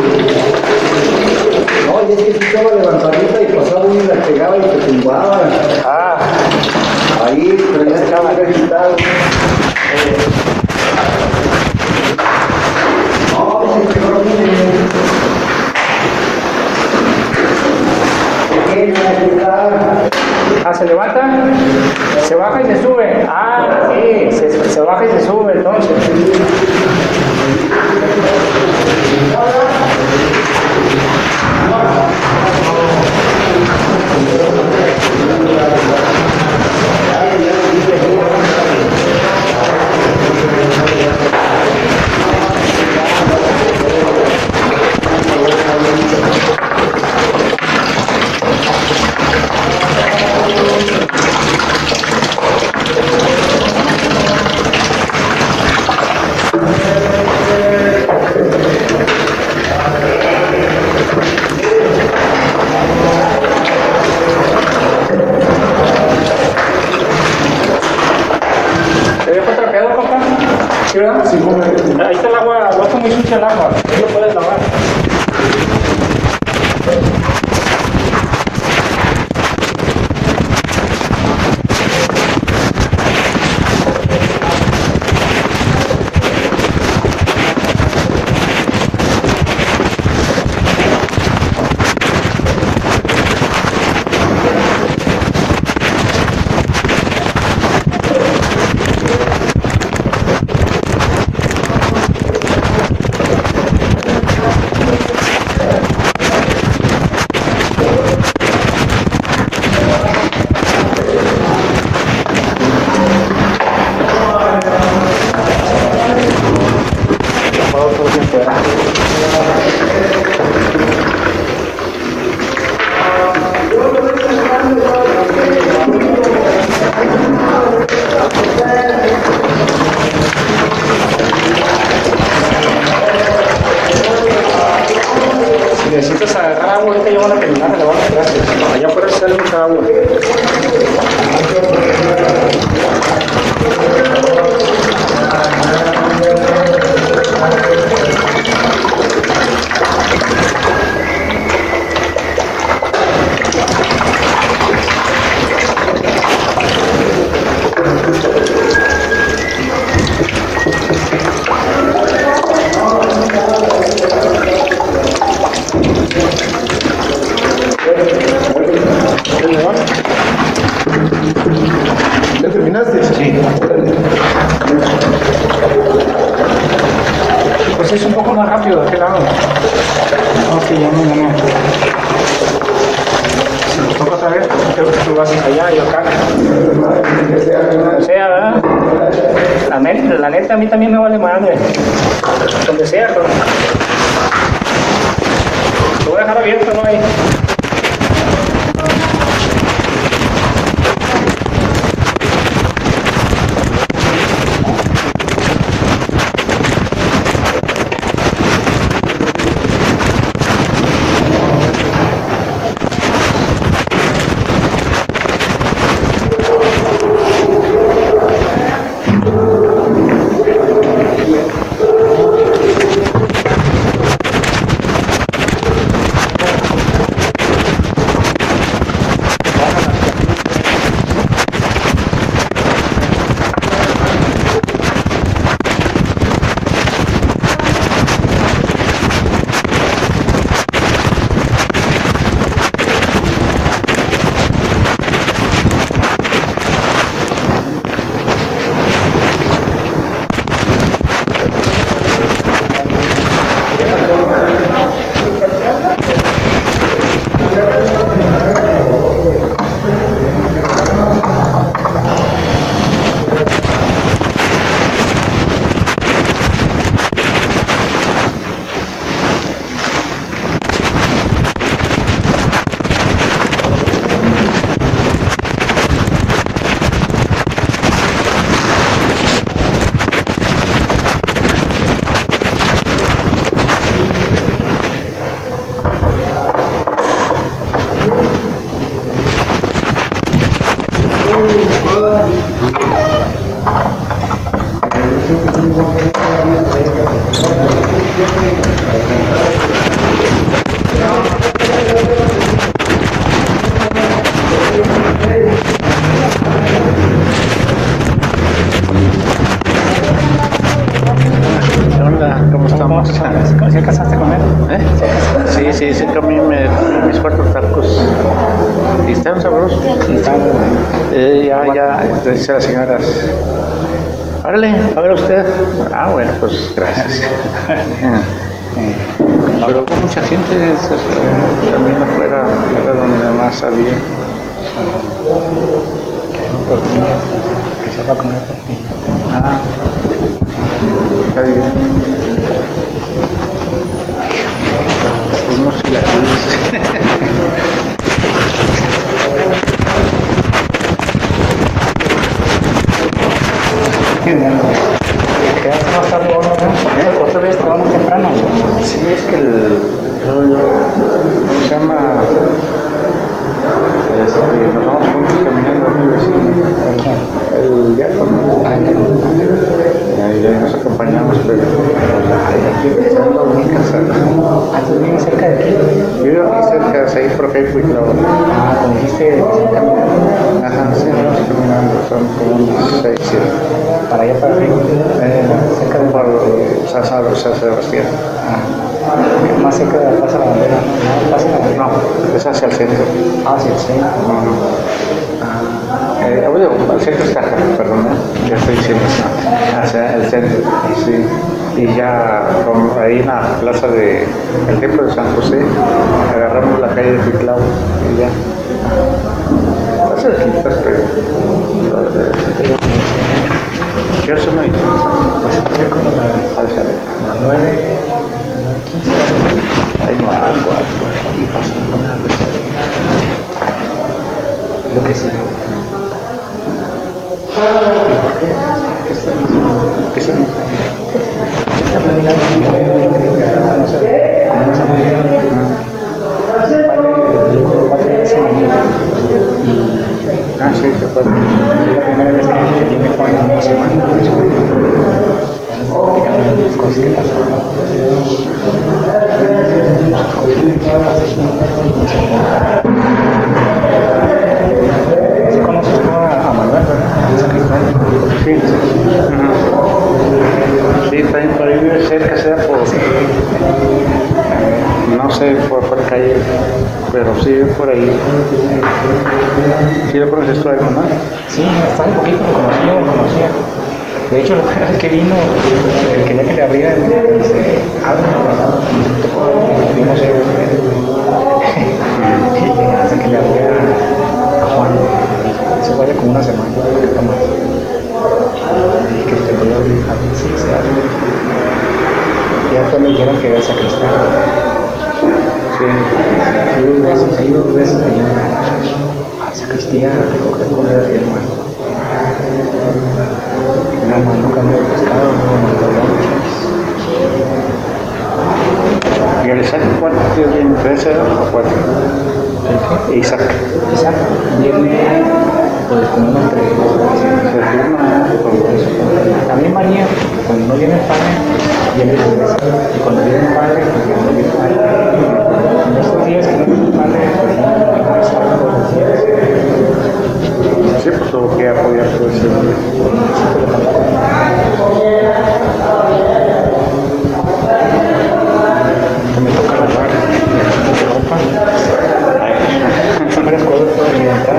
no, y es que si estaba levantadita y pasaba uno y la pegaba y te tumbaba. Ah, Ahí, pero ya estaba registrado. No, pues es que no tiene. ah, se levanta, se baja y se sube. Ah, sí, se, se baja y se sube entonces. ¿Sí, verdad? Sí, ahí está el agua, no está muy sucia el agua, ahí lo puedes lavar. Si necesitas agarrar agua, ahorita yo voy a terminar de lavar las trastes. Allá afuera sale mucha agua. ¿Ya terminaste? Sí. Pues es un poco más rápido de aquel lado. Ok, ya no, ya no. Si nos toca otra vez, creo que tú vas allá y yo acá. O sea, ¿verdad? La neta, la neta a mí también me vale madre. Donde sea, pero... Lo voy a dejar abierto, ¿no? Ahí. ¿Eh? Sí, sí, sí, comí me- mis cuatro tacos. Y están sabrosos. Eh, ya, ya, dice la señora. Órale, a ver usted. Ah, bueno, pues gracias. Pero hubo mucha gente, es- es- también afuera, era donde más había. Que sepa comer tortilla. Ah, está bien. Unos chilaquiles. Quedaste más tarde ahora, ¿no? Otra vez estaba muy temprano. Sí, es que el. ¿Cómo se llama? Este, nos vamos juntos caminando, amigos, y el diácono. Y ahí nos acompañamos, pero ay, aquí empezando muy cansado. ¿Antes viven cerca de aquí? Yo vivo aquí cerca, ahí por Facebook, claro. Ah, como dijiste, Ajá, sí, vamos caminando, son como unos seis, siete. para allá para arriba. Eh, cerca de por San San Sebastián. Ah, más cerca de la Plaza de la Bandera, ¿no? Plaza de la Bandera. No, es hacia el centro. Ah, sí, sí. Eh, bueno, el centro está acá, perdón, ¿eh? Ya estoy diciendo eso. Hacia el centro, sí. Y ya como ahí en la plaza de el templo de San José, agarramos la calle de Pitlao y ya. Está cerquita, pero. Yo soy muy. Ahí no hay agua. Lo que sí. ¿Qué es eso? Ah, sí, se puede. Es la primera vez que viene Juan en una semana. Las cosas que pasan. ¿Sí conoces tú a Manuel, verdad? San Cristóbal. Sí, sí. Sí, también por ahí vive cerca, sea por. No sé por cuál calle, pero sí vive por ahí. ¿Sí lo conoces tú, algo, no? Sí, hasta un poquito lo conocía, lo conocía. De hecho, la primera vez que vino, eh, quería que le abriera, me dice, abre, vimos el y hace que le abriera a Juan. Eso vaya como una semana, un poquito más. Y que te podía abrir, a ver, sí, se abre. Y después me dijeron que era sacristán. Sí. Y dos veces, ahí dos veces allá a sacristía a recoger comida de hermano. No mandó cambio de pescado, no mandó lonches. ¿Y el Isaac cuánto tiene? ¿Tres o cuatro? ¿El qué? Isaac. Isaac viene pues como unos tres. Se firma con eso. También María, cuando no viene el padre, viene la iglesia. Y cuando viene el padre, pues ya no viene el padre. En estos días que no viene el padre, pues ya no viene el sábado todos los días. Sí, pues tuvo que apoyar todo ese día. Que me toca lavar de ropa. Son varias cosas por alimentar.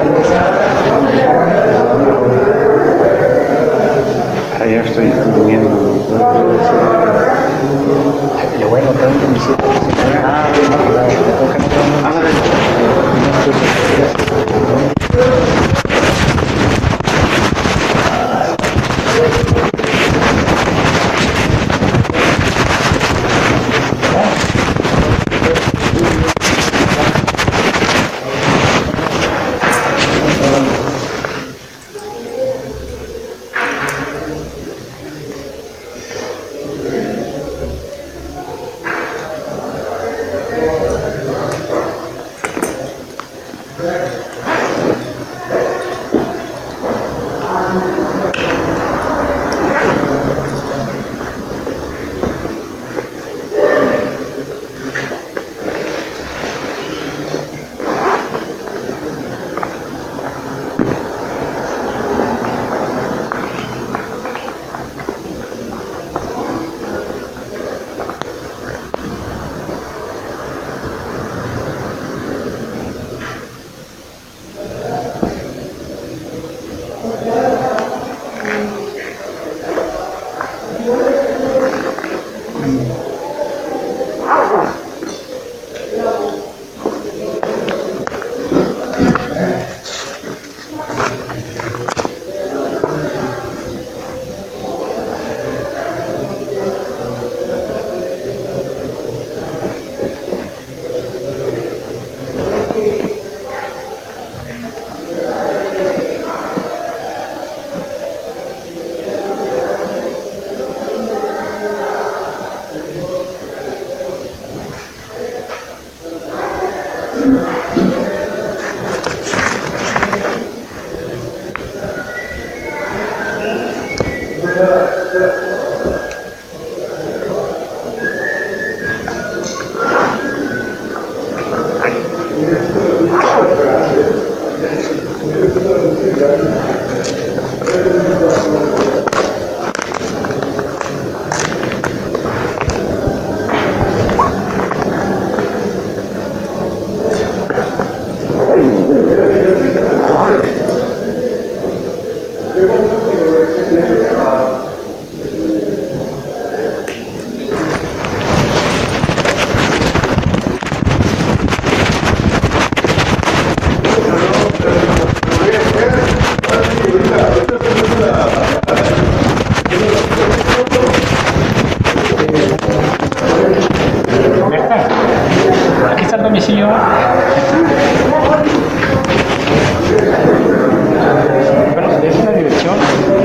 Allá estoy durmiendo. Le voy a notar un domicilio. Ah, Aquí está el domicilio. Bueno, esta es la dirección.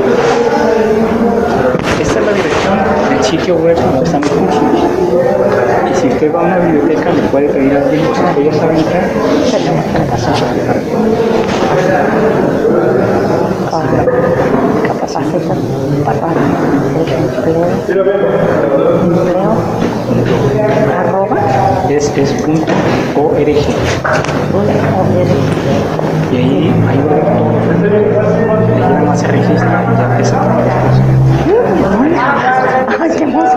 Esta es la dirección del sitio web donde están los cursos. Y si usted va a una biblioteca, le puede pedir a alguien, si usted ya sabe entrar, se llama Capacitación para empleo, empleo, arroba, es, es punto org. punto org. Y ahí, ahí va a ver todo. Ahí nada más se registra y ya empieza a tomar las cosas. Ay, qué hermoso.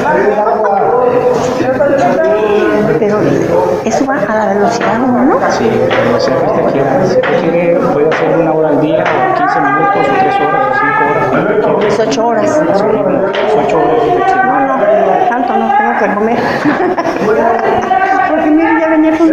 Pero eso va a la velocidad uno. Sí, o sea, que usted quiera. Si usted quiere, puede hacer una hora al día, o quince minutos, o tres horas, o cinco horas. Es ocho horas. Es ocho horas. No, no, tanto no tengo que comer. Porque mire, ya venía con...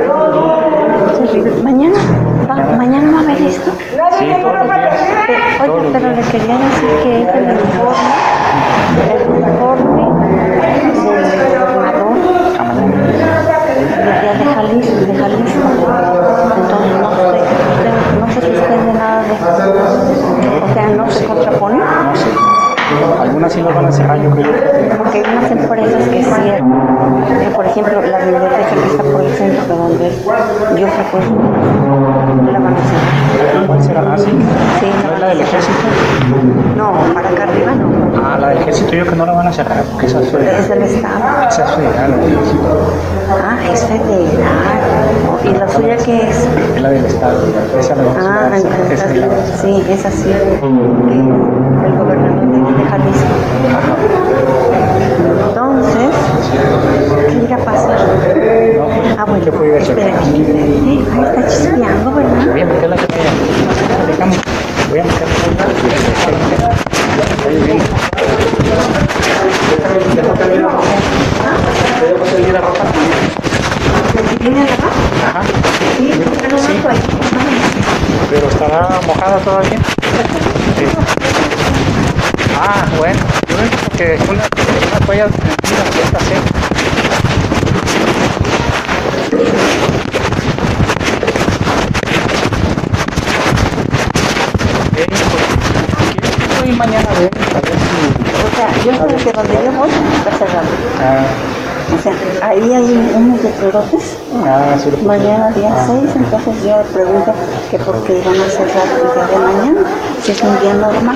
Mañana, va, mañana va a haber esto. Sí, todos los días. Pe- Oye, pero le quería decir que es el informe, el informe del gobernador de, de Jalisco, de Jalisco. Entonces no sé, usted, no se suspende nada de eso. O sea, no se contrapone. No sé. Algunas sí las van a cerrar, yo creo. Porque hay unas empresas que cierran. Eh, por ejemplo, la biblioteca que está por el centro de donde yo frecuento, la van a cerrar. ¿Cuál será? ¿Ah, sí? Sí, ¿No es la del ejército? no, para acá arriba no. Ah, la del ejército yo que no la van a cerrar, porque esa es federal. Es del Estado. Esa es federal, la del ejército. Ah, es federal. ¿Y la suya qué es? Es la del Estado. Esa la vamos Ah, a cerrar. entonces, Esa es la... sí, es así. Que el gobernador de, de Jalisco. Entonces, ¿qué irá a pasar? Ah, bueno, ¿Qué puede hacer? espérame. Eh, ahí está chispeando, ¿verdad? Voy a meter la capilla. Déjame. Voy a meter la capilla. Está lloviendo. ¿Puedo salir a ropa? ¿Viene a lavar? Ajá. Sí, no Sí. mato ahí. Pero estará mojada todavía. Sí. Ah, bueno. Yo creo que una, una toalla una fiesta, ¿sí? Ok, voy mañana a ver, a ver si... O sea, yo sé que donde yo voy está cerrado. Ah, O sea, ahí hay unos letrerotes. ah, sí lo puse. Mañana día seis, entonces yo le pregunto que por qué iban a cerrar el día de mañana, si es un día normal.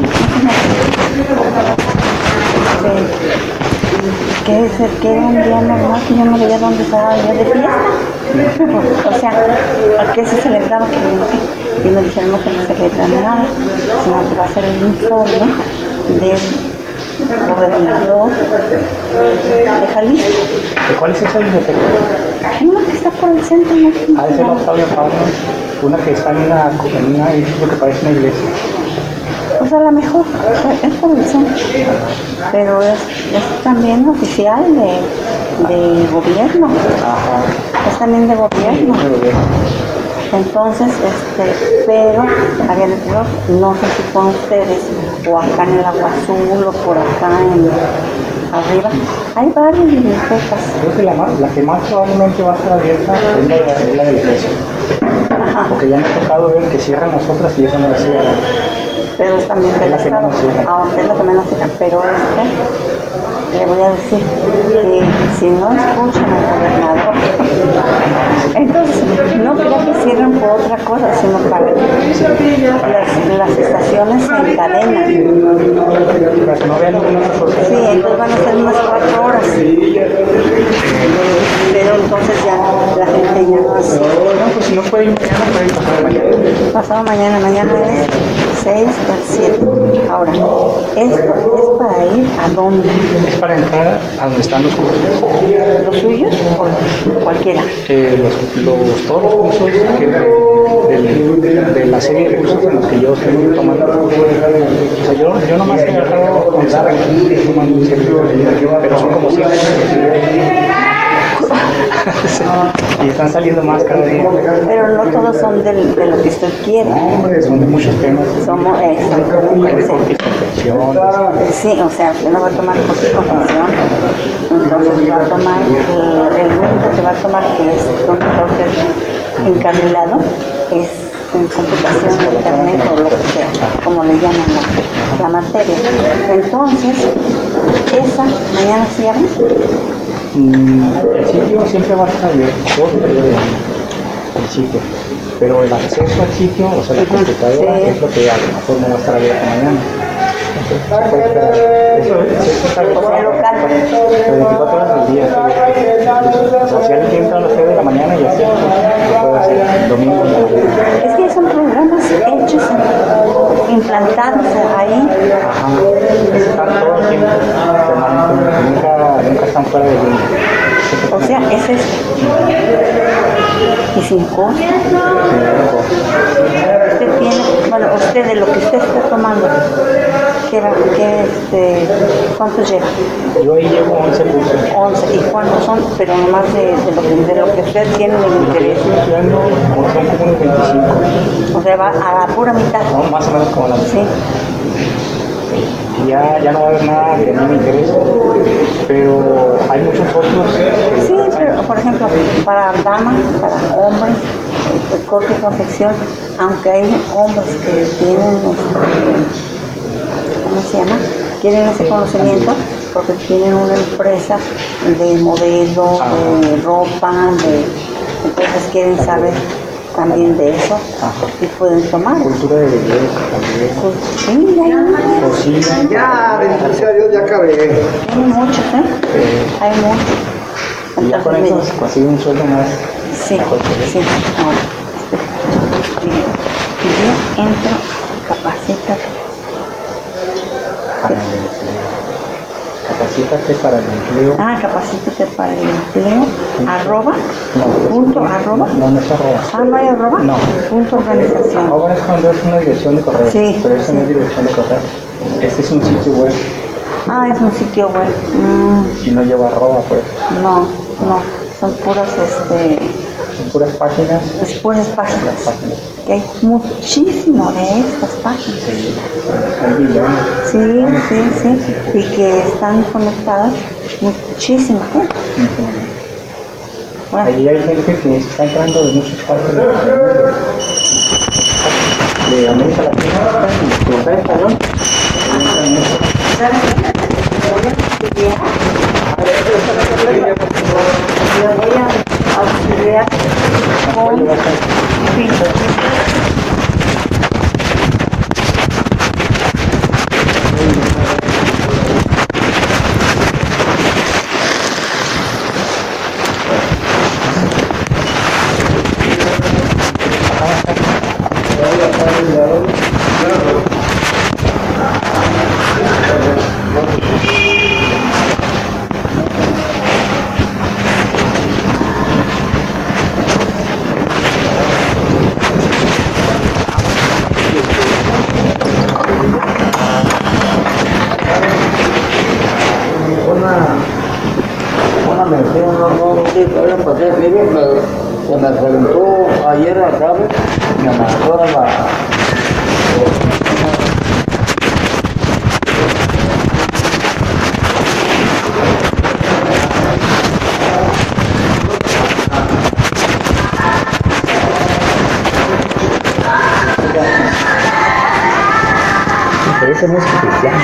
Que, que, es, que era un día normal, que yo no veía dónde estaba el día de fiesta. O sea, ¿a qué se celebraba? Que no sé. Y me dijeron no, que no se celebra nada, sino que va a ser el informe del gobernador de Jalisco. ¿De cuál es esa biblioteca? Una que está por el centro, ¿no? Ah, es el Octavio Pablo, una que está en una, en una edificio que parece una iglesia. Pues a lo mejor es por el centro, pero es, es también oficial de, de gobierno. Ajá. Es también de gobierno. Entonces, este, pero había letrero, no sé si con ustedes, o acá en el Agua Azul, o por acá en arriba, hay varias bibliotecas. Creo que la, más, la que más probablemente va a estar abierta es la, de, es la de la iglesia. Ajá, Porque ya me ha tocado ver que cierran las otras y esa no la cierran. pero es también del Es la que Estado. menos cierra. Ah, es la que menos cierra, pero este, le voy a decir que si no escuchan al gobernador, entonces de otra cosa, sino para las, las estaciones se encadenan. Para que no vean ninguna cosa. Sí, entonces van a ser unas cuatro horas. Pero entonces ya la gente ya no hace. No, pues si no puede ir mañana, puede ir pasado mañana. Pasado mañana, mañana es seis al siete. Ahora, esto es para ir a dónde. Es para entrar a donde están los cursos. ¿Los suyos o cualquiera? Eh, los, los, todos los cursos que de, de, de la serie de cursos en los que yo estoy tomando. O sea, yo, yo nomás he agarrado con Sara aquí tomando un serio, pero son como cinco. Y están saliendo más cada día. Pero no todos son del, de lo que usted quiere. No, hombre, son de muchos temas. Somos, eh, sí, o sea, usted no va a tomar corte y confección, entonces va a tomar eh, el único que va a tomar, que es un corte encarrilado, es en computación, internet o lo que sea, como le llaman la, la materia. Entonces, esa mañana cierra. Mm, el sitio siempre va a estar abierto, todo el periodo de año, el sitio. Pero el acceso al sitio, o sea, la computadora, sí, es lo que a lo mejor no va a estar abierto mañana. Eso es, es algo el local. veinticuatro horas del día. O sea, si alguien quiere entrar a las seis de la mañana y así, lo puede hacer el domingo. Es que son programas hechos, implantados ahí. Ajá, están todo el tiempo, permanentemente, nunca, nunca están fuera de línea. O sea, es este. Y sin costo. Usted tiene, bueno, usted de lo que usted está tomando, ¿qué, qué, este, ¿cuántos lleva? Yo ahí llevo once cursos. once. ¿Y cuántos son? Pero nomás de, de, lo, que, de lo que usted tiene el interés. Estoy estudiando, son como unos veinticinco. O sea, va a la pura mitad. No, más o menos como la mitad. Sí. Y ya, ya no va a haber nada que a mí me interese, pero hay muchos otros. Sí, pero por ejemplo, para damas, para hombres, el corte y confección, aunque hay hombres que tienen, ¿cómo se llama? Quieren ese conocimiento porque tienen una empresa de modelo, de ropa, de, entonces quieren saber también de eso. Ajá. Y pueden tomar. Cultura de belleza también. Sí, ya. Cocina. Ya, bendito sea Dios, ya acabé. Hay muchos, ¿eh? Eh, Hay muchos. y ya con eso consigue un sueldo más. Sí, sí. Ahora, y yo entro, capacítate. Capacítate para el empleo. Ah, capacítate para el empleo. Arroba. No, punto arroba. No, no es arroba. Ah, no hay arroba. No. Punto organización. Arroba es cuando es una dirección de correo. Sí, pero esa sí. no es dirección de correo. Este es un sitio web. Ah, es un sitio web. Mm, Y no lleva arroba, pues. no, no. Son puras, este. Son puras páginas. Es puras páginas. Las páginas. Que hay muchísimo de estas páginas. Sí, hay millones. Sí, sí, sí. Y que están conectadas muchísima gente. Bueno, Ahí hay gente que está entrando de muchas partes del mundo. De América Latina, y de acá español. ¿sabes qué? Voy a estudiar. Le voy a auxiliar con filtros. Una mención, no, no, no sé, todavía pasé, mire, me, se me reventó ayer la cabeza, me amarró la... Pero ese no es cristiano.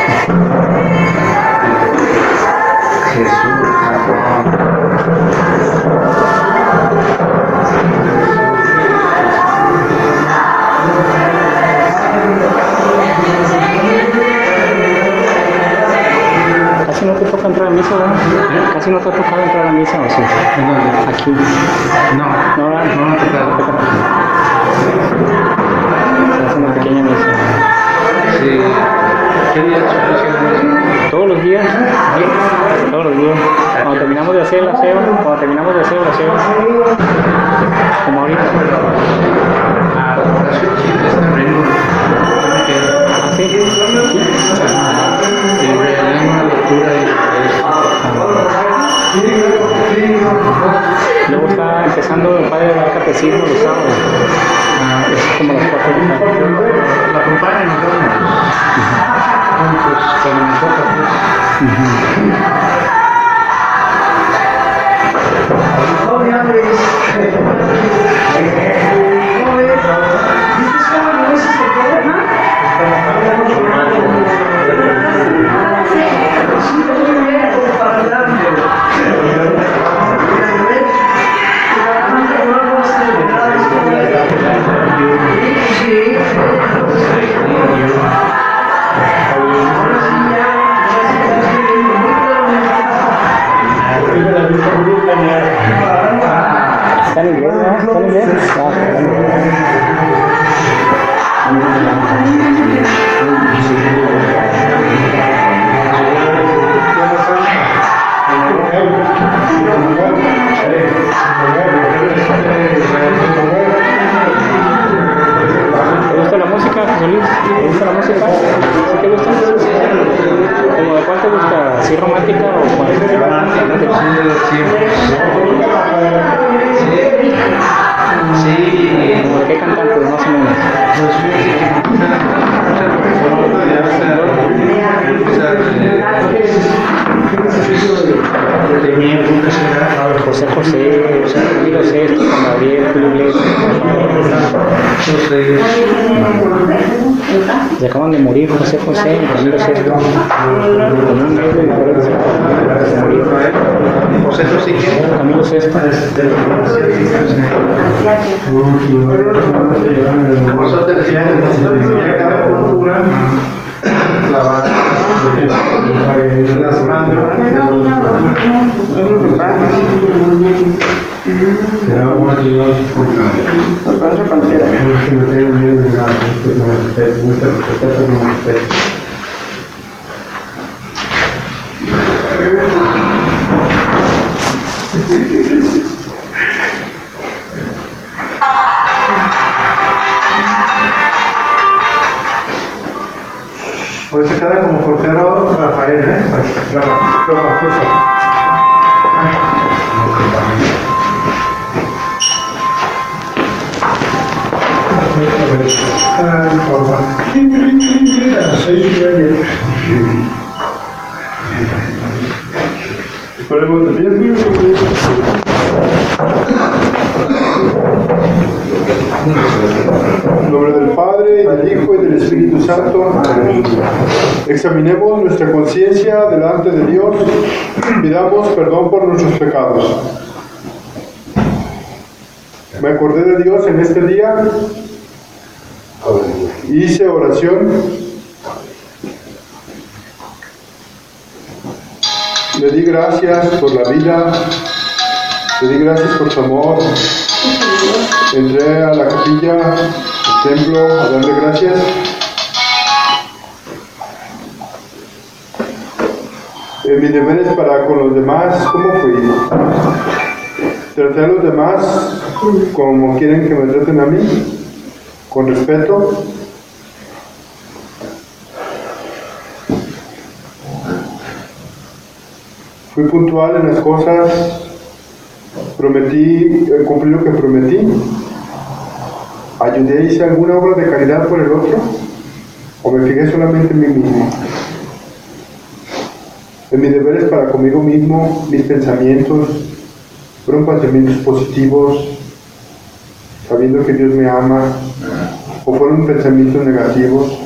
Jesús. toca entrar a misa, ¿verdad? Casi no te ha tocado entrar a misa, ¿o sí? Aquí. No, No, ¿verdad? no, no te toca. Se hace una pequeña misa. Sí. ¿Qué día es su Todos los días, ¿sí? Todos los días. Cuando terminamos de hacer la ceba, cuando terminamos de hacer la ceba, como ahorita. Ah, la oración sí, está riendo. Yo me quedo. ¿Ah, sí? ¿Sí? Y leemos una lectura y Luego está empezando el padre de dar catecismo los sábados. Ah, es como las cuatro de la tarde. la acompaña y nos vamos. Pues cuando me toca, pues. ¿Está en inglés, no? ¿Está en inglés? Ah, está en inglés. ¿Te gusta la música, José Luis? ¿Te gusta la música? ¿Sí te gusta? ¿Como de cuál te gusta? ¿Sí romántica o cuál? Sí. ¿Como de qué cantantes, más o menos? Pues fíjate que muchas personas tenía nunca se da. José José, Camilo Sesto, Juan Gabriel, Julio Iglesias. Se acaban de morir José José y Camilo Sesto. Con un mes de diferencia. Se murió. José José que Camilo Sesto. nosotros decíamos cada cultura la va las manos pues se queda como portero Rafael, ¿eh? En nombre del Padre, y del Hijo, y del Espíritu Santo. Examinemos nuestra conciencia delante de Dios. Pidamos perdón por nuestros pecados. Me acordé de Dios en este día. Hice oración. Le di gracias por la vida. Le di gracias por su amor. Entré a la capilla, al templo, a darle gracias. En mis deberes para con los demás, ¿cómo fui? Traté a los demás como quieren que me traten a mí, con respeto. Fui puntual en las cosas. Prometí, eh, cumplí lo que prometí. ¿Ayudé, hice alguna obra de caridad por el otro? ¿O me fijé solamente en mí mismo? En mis deberes para conmigo mismo, mis pensamientos, fueron pensamientos positivos, sabiendo que Dios me ama, o fueron pensamientos negativos.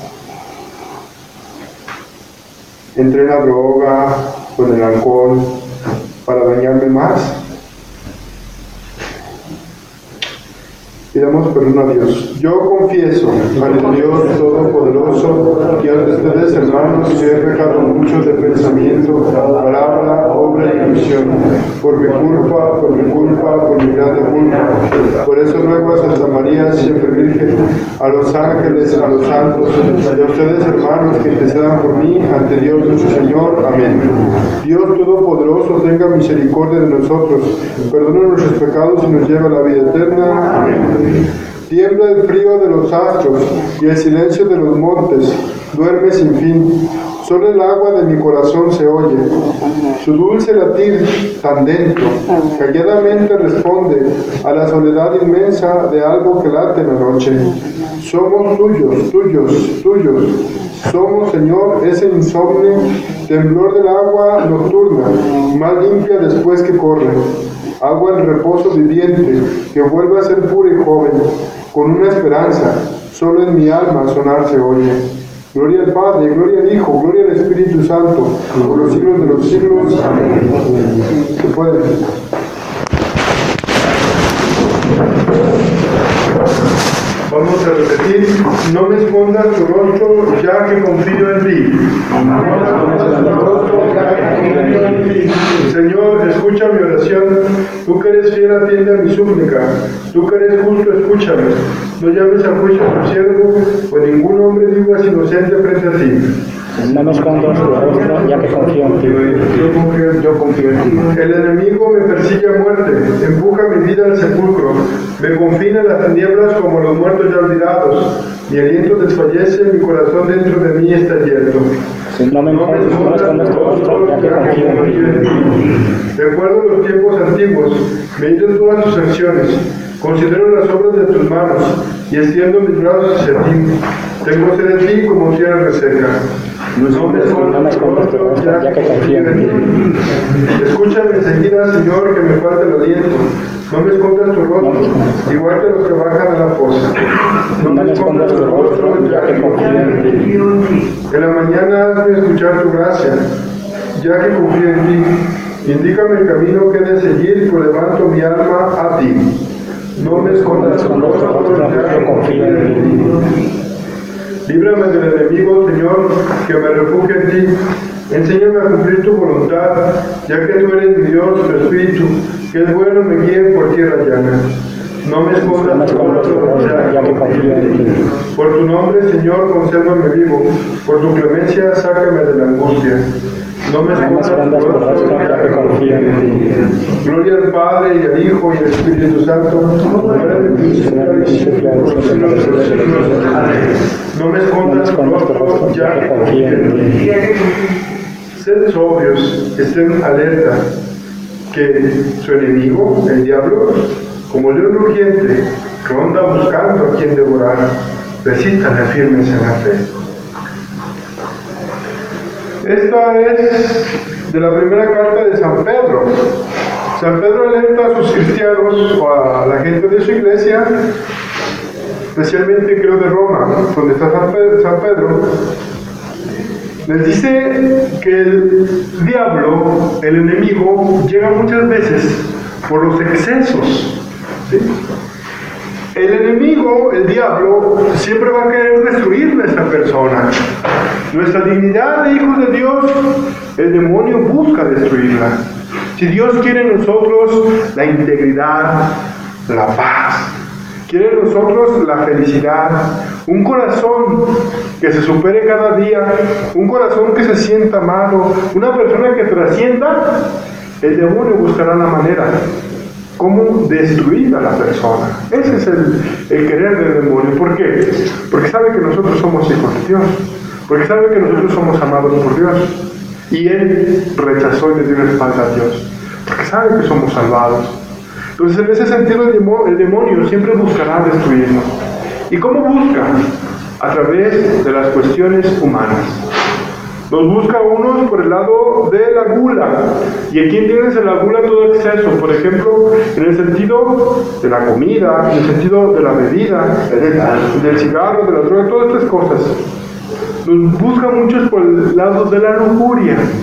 Entré en la droga, con el alcohol, para dañarme más. Y pidamos perdón a Dios. Yo confieso ante Dios Todopoderoso que ante ustedes, hermanos, que he pecado mucho de pensamiento, palabra, obra y omisión, por mi culpa, por mi culpa, por mi grande culpa. Por eso ruego a Santa María, siempre Virgen, a los ángeles, a los santos, y a ustedes, hermanos, que intercedan por mí ante Dios nuestro Señor. Amén. Dios Todopoderoso tenga misericordia de nosotros, perdona nuestros pecados y nos lleva a la vida eterna. Amén. Tiembla el frío de los astros y el silencio de los montes, duerme sin fin. Solo el agua de mi corazón se oye, su dulce latir tan dentro, calladamente responde a la soledad inmensa de algo que late en la noche. Somos tuyos, tuyos, tuyos. Somos, Señor, ese insomne temblor del agua nocturna, más limpia después que corre. Agua en reposo viviente, que vuelve a ser pura y joven, con una esperanza, solo en mi alma sonar se oye. Gloria al Padre, gloria al Hijo, gloria al Espíritu Santo, por los siglos de los siglos. Amén. Se puede. Vamos a repetir, no me escondas tu rostro, ya que confío en ti. Señor, escucha mi oración, tú que eres fiel atiende a mi súplica, tú que eres justo escúchame, no llames a juicio a tu siervo, pues ningún hombre vivo es inocente frente a ti. No me escondas tu rostro, ya que confío en ti. Yo confío, yo confío en ti. El enemigo me persigue a muerte, empuja mi vida al sepulcro, me confina en las tinieblas como los muertos ya olvidados. Mi aliento desfallece, mi corazón dentro de mí está yerto. No me escondas tu rostro, ya que confío en ti. Recuerdo los tiempos antiguos, medito en todas tus acciones, considero las obras de tus manos y extiendo mis brazos hacia ti. Tengo sed de ti como tierra reseca. No me escondas tu rostro, ya que confío en ti. Escúchame enseguida, Señor, que me falta el aliento. No me escondas tu rostro, igual que los que bajan a la fosa. No me escondas tu rostro, ya que confío en ti. En la mañana hazme escuchar tu gracia, ya que confío en ti. Indícame el camino que he de seguir, pues levanto mi alma a ti. No me escondas tu rostro, ya que confío en ti. Líbrame del enemigo, Señor, que me refugie en ti. Enséñame a cumplir tu voluntad, ya que tú eres mi Dios, tu Espíritu, que es bueno me guíe por tierra llana. No me escondas tu rostro, ya que confío en ti. Por tu nombre, Señor, consérvame vivo. Por tu clemencia, sácame de la angustia. No me escondas tu rostro, ya que confío en ti. Gloria al Padre, y al Hijo, y al Espíritu Santo. No me escondas tu rostro, ya que confío en ti. Sed sobrios, estén alerta, que su enemigo, el diablo, como león rugiente, ronda buscando a quien devorar. Resístanle firmes en la fe. Esta es de la primera carta de San Pedro. San Pedro alerta a sus cristianos o a la gente de su iglesia, especialmente creo de Roma, donde está San Pedro, San Pedro, les dice que el diablo, el enemigo, llega muchas veces por los excesos. ¿Sí? El enemigo, el diablo, siempre va a querer destruir nuestra persona. Nuestra dignidad de hijos de Dios, el demonio busca destruirla. Si Dios quiere en nosotros la integridad, la paz, quiere en nosotros la felicidad, un corazón que se supere cada día, un corazón que se sienta amado, una persona que trascienda, el demonio buscará la manera cómo destruir a la persona. Ese es el, el querer del demonio. ¿Por qué? Porque sabe que nosotros somos hijos de Dios, porque sabe que nosotros somos amados por Dios, y él rechazó y le dio la espalda a Dios, porque sabe que somos salvados. Entonces, en ese sentido, el demonio, el demonio siempre buscará destruirnos. ¿Y cómo busca? A través de las cuestiones humanas. Nos busca unos por el lado de la gula. Y aquí entiendes en la gula todo exceso. Por ejemplo, en el sentido de la comida, en el sentido de la bebida, del, del cigarro, de la droga, todas estas cosas. Nos busca muchos por el lado de la lujuria.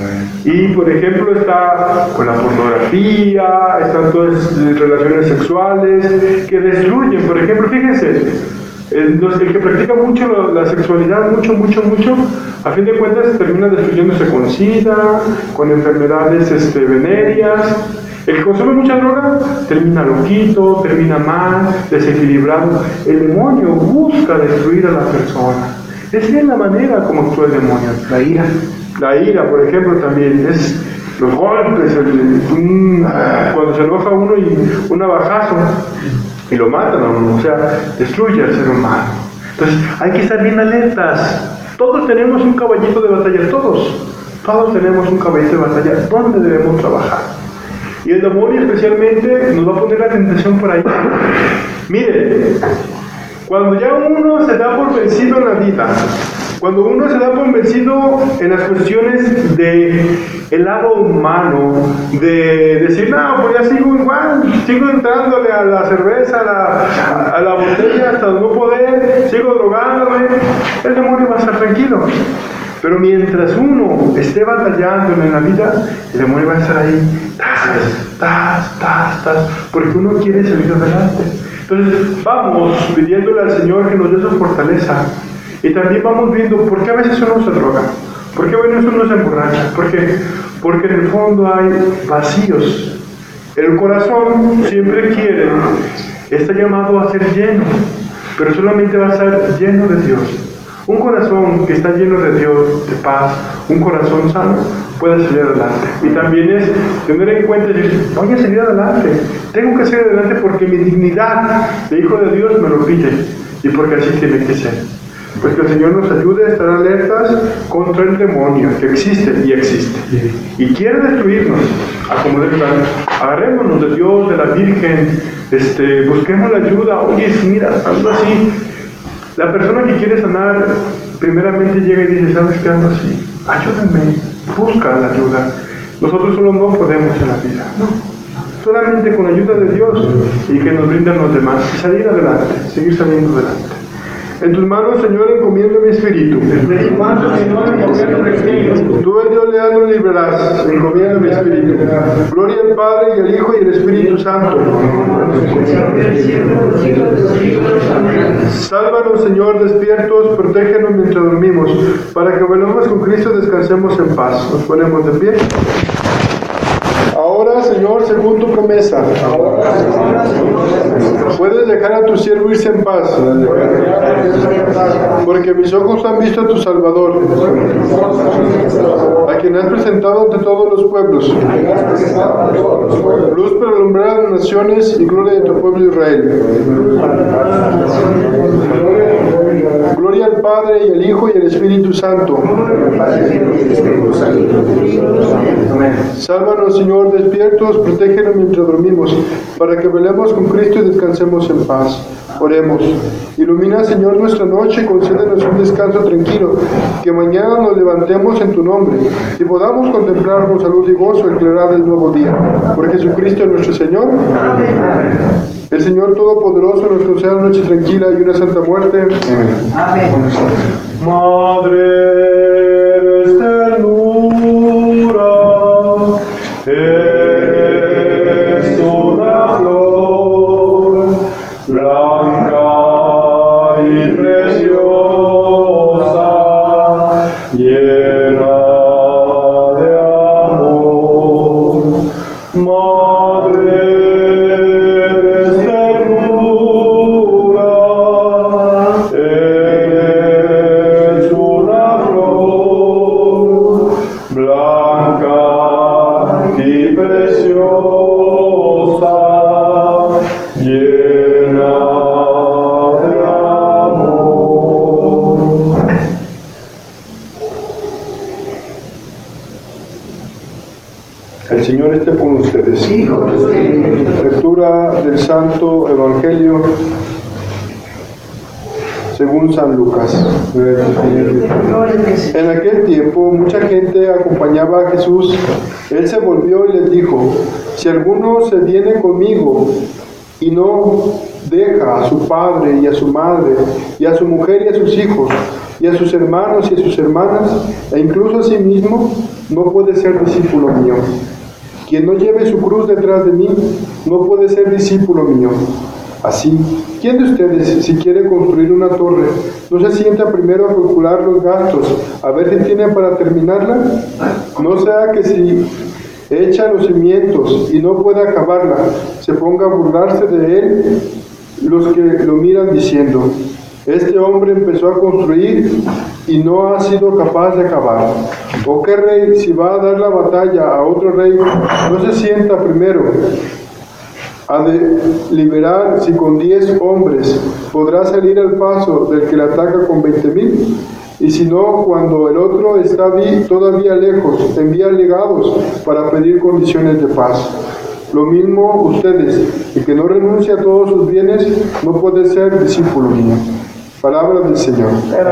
Y por ejemplo está con la pornografía, están todas las relaciones sexuales que destruyen. Por ejemplo, fíjense, el, los, el que practica mucho la, la sexualidad, mucho, mucho, mucho, a fin de cuentas termina destruyéndose con sida, con enfermedades este, venéreas. El que consume mucha droga termina loquito, termina mal, desequilibrado. El demonio busca destruir a la persona. Esa es la manera como actúa el demonio. La ira. La ira, por ejemplo, también es los golpes, el, un, cuando se enoja uno y un navajazo y lo matan a uno, o sea, destruye al ser humano. Entonces hay que estar bien alertas. Todos tenemos un caballito de batalla, todos, todos tenemos un caballito de batalla. ¿Dónde debemos trabajar? Y el demonio especialmente nos va a poner la tentación por ahí. Mire, cuando ya uno se da por vencido en la vida, cuando uno se da por vencido en las cuestiones de el lado humano, de decir, no, pues ya sigo igual, sigo entrándole a la cerveza, a la, a la botella hasta no poder, sigo drogándome, el demonio va a estar tranquilo. Pero mientras uno esté batallando en la vida, el demonio va a estar ahí, tas, tas, tas, tas, porque uno quiere salir adelante. Entonces vamos pidiéndole al Señor que nos dé su fortaleza. Y también vamos viendo por qué a veces uno se droga, por qué a veces uno se emborracha, ¿por qué? Porque en el fondo hay vacíos. El corazón siempre quiere, está llamado a ser lleno, pero solamente va a estar lleno de Dios. Un corazón que está lleno de Dios, de paz, un corazón sano, puede salir adelante. Y también es tener en cuenta y decir, voy a salir adelante, tengo que salir adelante porque mi dignidad de hijo de Dios me lo pide y porque así tiene que ser. Pues que el Señor nos ayude a estar alertas contra el demonio que existe y existe y quiere destruirnos a como de lugar. Agarrémonos de Dios, de la Virgen, este, busquemos la ayuda. Oye, mira, algo así. La persona que quiere sanar primeramente llega y dice, ¿sabes qué? Ando así, ayúdenme, busca la ayuda. Nosotros solo no podemos en la vida, no. Solamente con la ayuda de Dios y que nos brindan los demás y salir adelante, seguir saliendo adelante. En tus manos, Señor, encomiendo mi espíritu. Tú, el Dios leal, lo librarás. Encomiendo mi espíritu. Gloria al Padre, y al Hijo, y al Espíritu Santo. Sálvanos, Señor, despiertos, protégenos mientras dormimos, para que velemos con Cristo y descansemos en paz. Nos ponemos de pie. Ahora, Señor, según tu promesa, puedes dejar a tu siervo irse en paz, porque mis ojos han visto a tu Salvador, a quien has presentado ante todos los pueblos, luz para alumbrar a las naciones y gloria de tu pueblo Israel. Gloria al Padre, y al Hijo, y al Espíritu Santo. Sálvanos, Señor, despiertos, protégenos mientras dormimos, para que velemos con Cristo y descansemos en paz. Oremos. Ilumina, Señor, nuestra noche y concédenos un descanso tranquilo, que mañana nos levantemos en tu nombre y podamos contemplar con salud y gozo el claridad del nuevo día. Por Jesucristo nuestro Señor. El Señor Todopoderoso nos conceda una noche tranquila y una santa muerte. Amén. Madre, eres ternura, eres una flor blanca y preciosa, llena de amor. Madre, eres ternura, eres una flor blanca y preciosa, llena de amor. El Señor esté con ustedes. Lectura del Santo Evangelio según San Lucas. En aquel tiempo mucha gente acompañaba a Jesús. Él se volvió y les dijo: si alguno se viene conmigo y no deja a su padre y a su madre y a su mujer y a sus hijos, y a sus hermanos y a sus hermanas, e incluso a sí mismo, no puede ser discípulo mío. Quien no lleve su cruz detrás de mí, no puede ser discípulo mío. Así, ¿quién de ustedes, si quiere construir una torre, no se sienta primero a calcular los gastos, a ver si tiene para terminarla? No sea que si echa los cimientos y no puede acabarla, se ponga a burlarse de él los que lo miran diciendo: este hombre empezó a construir y no ha sido capaz de acabar. ¿O qué rey, si va a dar la batalla a otro rey, no se sienta primero a deliberar si con diez hombres podrá salir al paso del que le ataca con veinte mil? Y si no, cuando el otro está todavía lejos, envía legados para pedir condiciones de paz. Lo mismo ustedes, el que no renuncia a todos sus bienes, no puede ser discípulo mío. Palabra del Señor.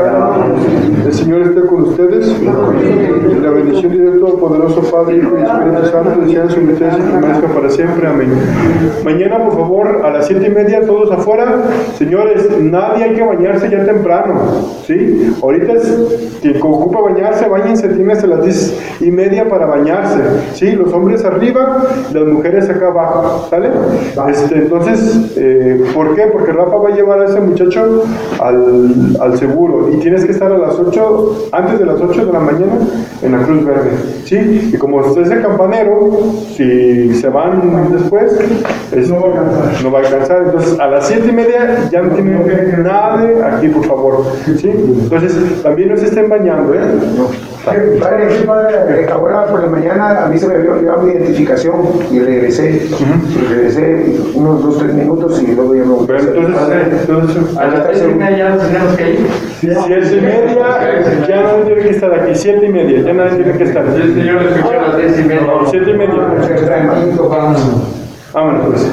El Señor esté con ustedes. La bendición de Dios Todopoderoso, Padre, Hijo y Espíritu Santo, descienda sobre ustedes y permanezca para siempre. Amén. Mañana, por favor, a las siete y media, todos afuera. Señores, nadie hay que bañarse ya temprano. ¿Sí? Ahorita es quien ocupa bañarse, bañense, tienen hasta las diez y media para bañarse. ¿Sí? Los hombres arriba, las mujeres acá abajo. ¿Sale? Este, entonces, eh, ¿por qué? Porque Rafa va a llevar a ese muchacho al al seguro y tienes que estar a las ocho, antes de las ocho de la mañana en la Cruz Verde, ¿sí? Y como usted es el campanero, si se van después, es, no, va a alcanzar. no va a alcanzar. Entonces a las siete y media ya no tiene nadie aquí, por favor, ¿sí? Entonces también no se estén bañando, ¿eh? Padre, sí, padre, ahora por la mañana a mí se me había olvidado mi identificación y regresé, uh-huh. y regresé unos dos, tres minutos y luego ya me volví. Pero entonces, entonces a las tres y media ya nos tenemos que ir. Siete y media, ya nadie tiene que estar aquí. Siete y media, ya nadie tiene que estar. Yo, yo lo escuché a las diez y media. Siete y media. Vámonos, pues.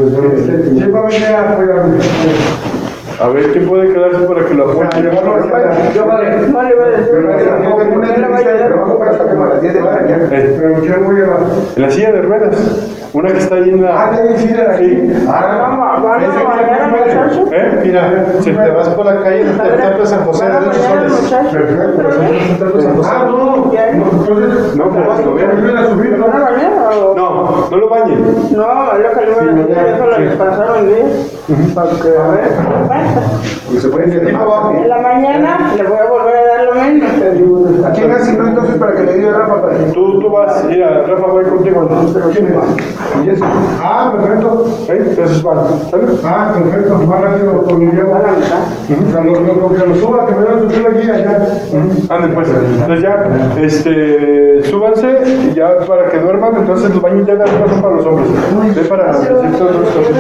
A ver, ¿quién puede quedarse para que lo apoye? Yo vale. Vale, vale. Tengo una entrevista de trabajo para hasta como a las diez de la mañana. Pero ¿qué voy a llevar? En la silla de ruedas. Una que está ahí en la... Ah, ¿te decide aquí? Sí. Ah, ¿Van a mañana, muchachos? ¿Eh? Mira, si te vas por la calle, el templo de San José de ocho soles. Perfecto. Ah, no. Entonces, no, pero vas a subir. ¿Van a bañar o...? No, no lo bañen. No, es lo que le voy a decir, eso lo pasaron bien. Para que, a ver, pues se puede sentir abajo. en la mañana le voy a volver a dar lo mismo. ¿A quién asignó entonces para que le diga a Rafa? Tú, tú vas, mira, Rafa va a ir contigo. ¿Quién va? Ah, perfecto. ¿Eh? Entonces van, ¿sale? Ah, perfecto. Más rápido con mi llevo. Lo que lo suba, que me van a subir aquí allá. Anden pues. Entonces ya, este, súbanse y ya para que duerman. Entonces los baños ya de arriba son para los hombres. Ve para decir todas las cosas.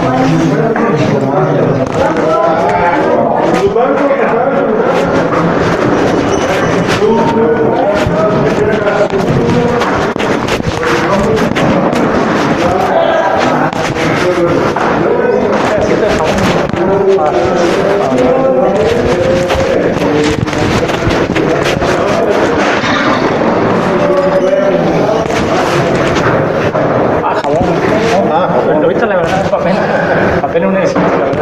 Los bancos que están. Ah, jabón. Ah, jabón. Ahorita la verdad es papel. Papel no necesito, la verdad.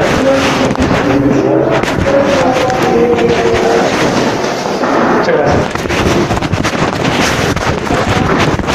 Muchas gracias.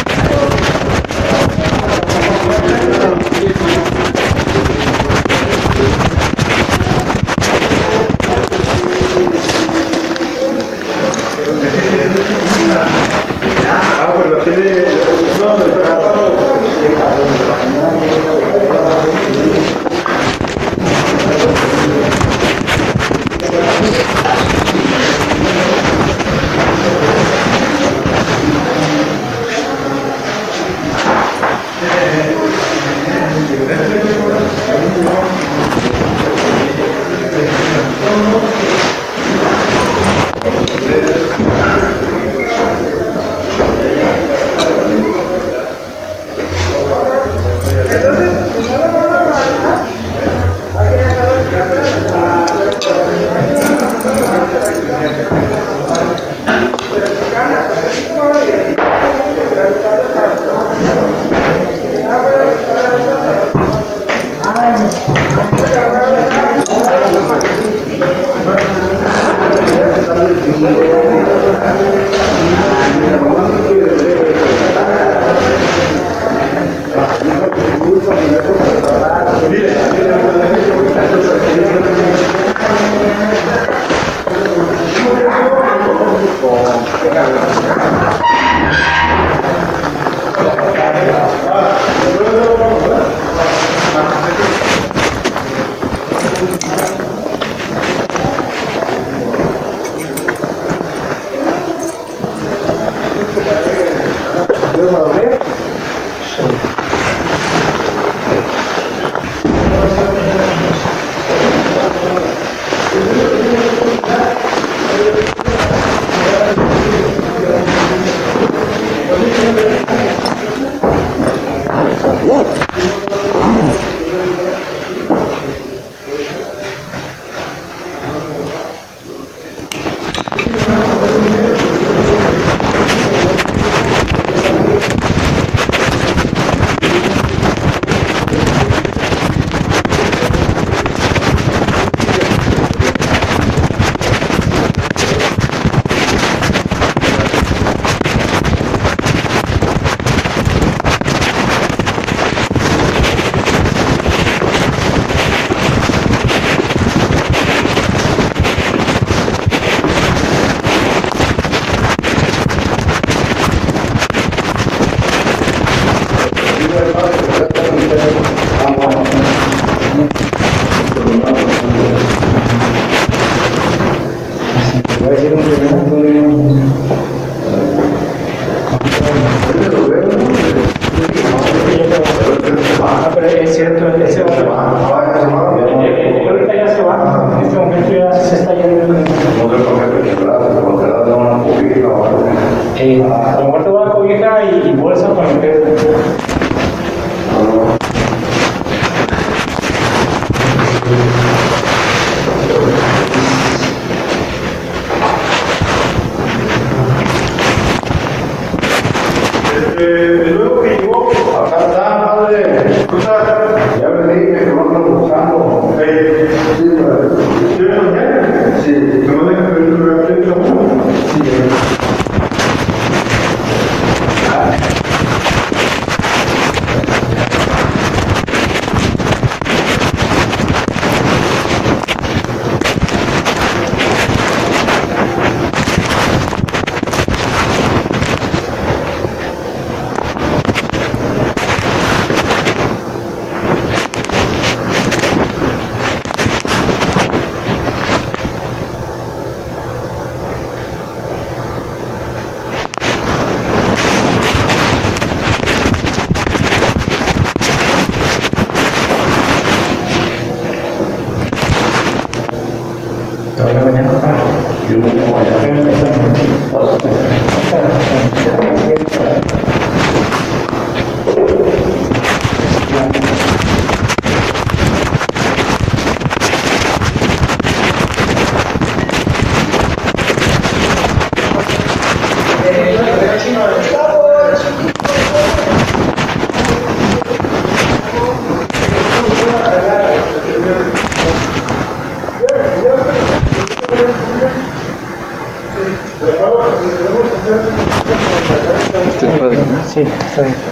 Sí, está bien.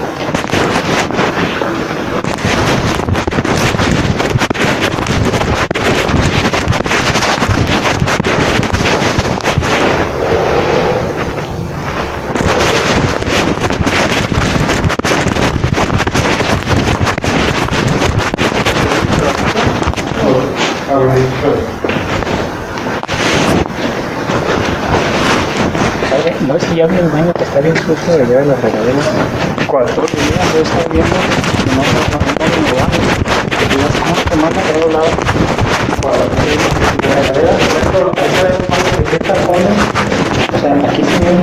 No, es que ya vi el baño que está bien sucio de llevar las regaderas. Cuatro días yo estaba viendo, no, no, no, no, no, no, y las cosas que mandan de todos lados. La regadera, esto, esa es más que esta ponen, o sea, aquí se ven,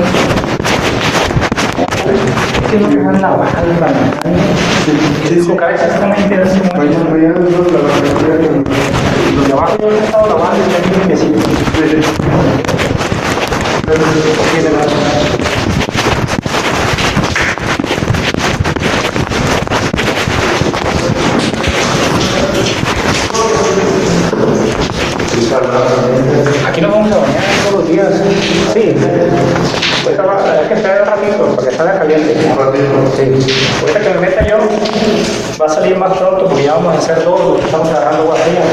es que no me dan la baja de la montaña. Su cabeza está muy interesante. Los de abajo yo he estado lavando y están limpiecitos. Aquí nos vamos a bañar todos los días. Sí. Pues hay que esperar un ratito para que salga caliente. Sí. Ahorita que me meta yo, va a salir más pronto porque ya vamos a hacer todo lo que estamos agarrando agua fría.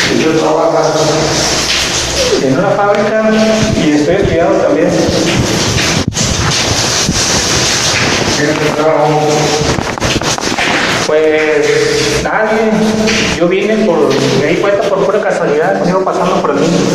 Usted trabaja en una fábrica y estoy estudiando también. en el trabajo. Pues nadie, yo vine por, me di cuenta por pura casualidad, me iba pasando por el mundo.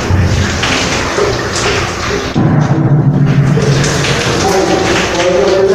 Pues,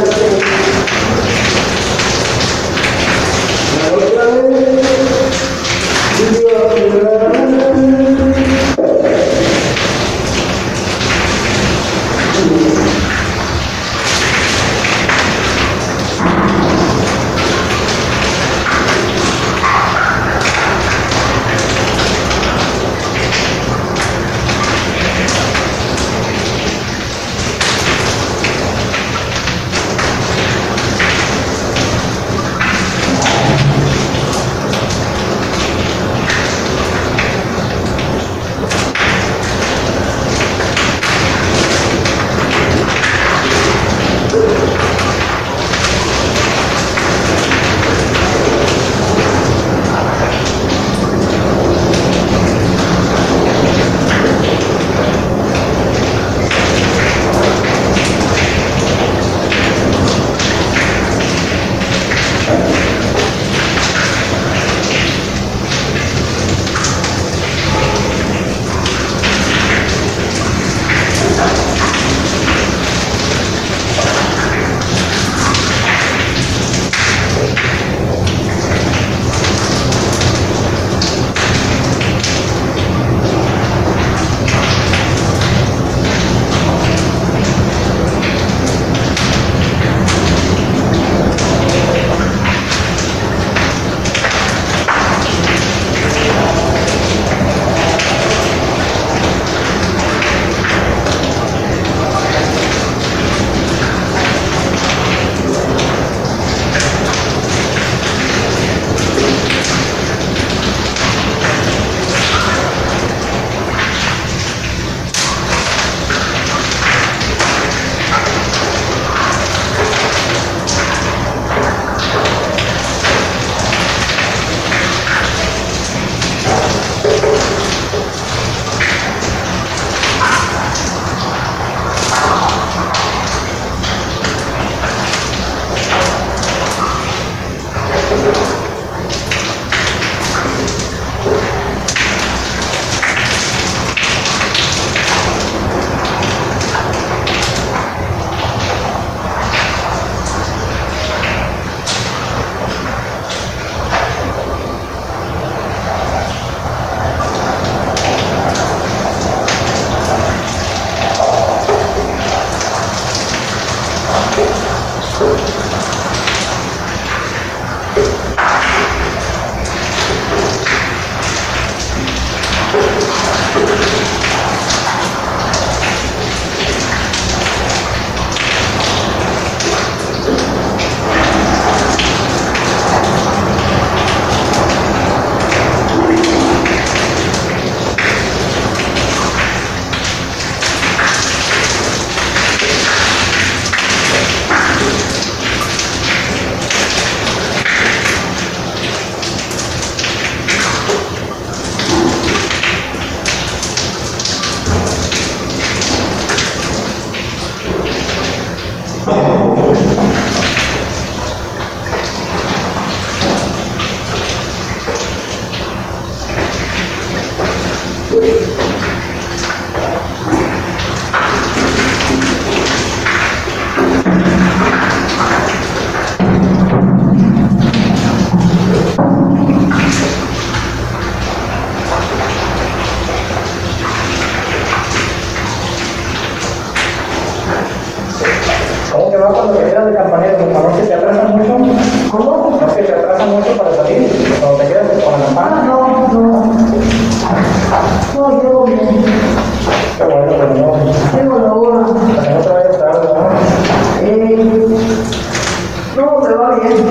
¿Cómo que va cuando te quedas de campanero? ¿No se te atrasa mucho? ¿Cómo? ¿No se te atrasa mucho para salir? Cuando te quedas con la campana. No, no. No, llevo bien. Qué bueno, pero no. Tengo la hora. Para que no te vayas tarde, ¿no? Eh, no, me va bien.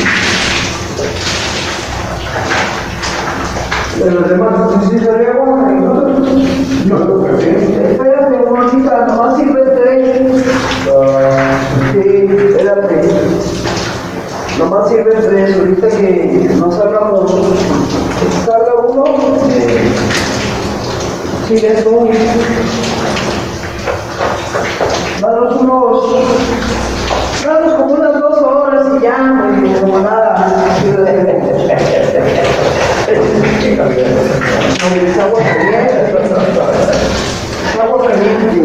De los demás, ¿sí se agua? Yo lo que sí. Espérate, bonita, nomás sirve tres. Sí, espérate. Nomás sirve tres. Ahorita que nos salgamos, salga uno, sigue tú. Danos unos, danos como unas dos horas y ya, no como nada. No, agua caliente. Agua caliente.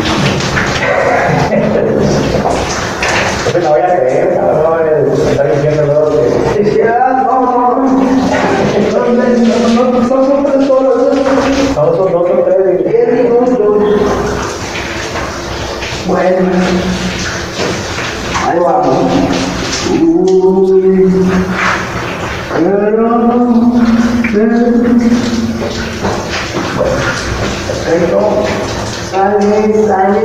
No te la voy a creer, no voy a estar diciendo luego que... Sí, ya, no, no, no. No, no, no, no son tres horas. No, son dos o tres. Diez minutos. Bueno. Ahí vamos. Uy. Perfecto. Sale, sale.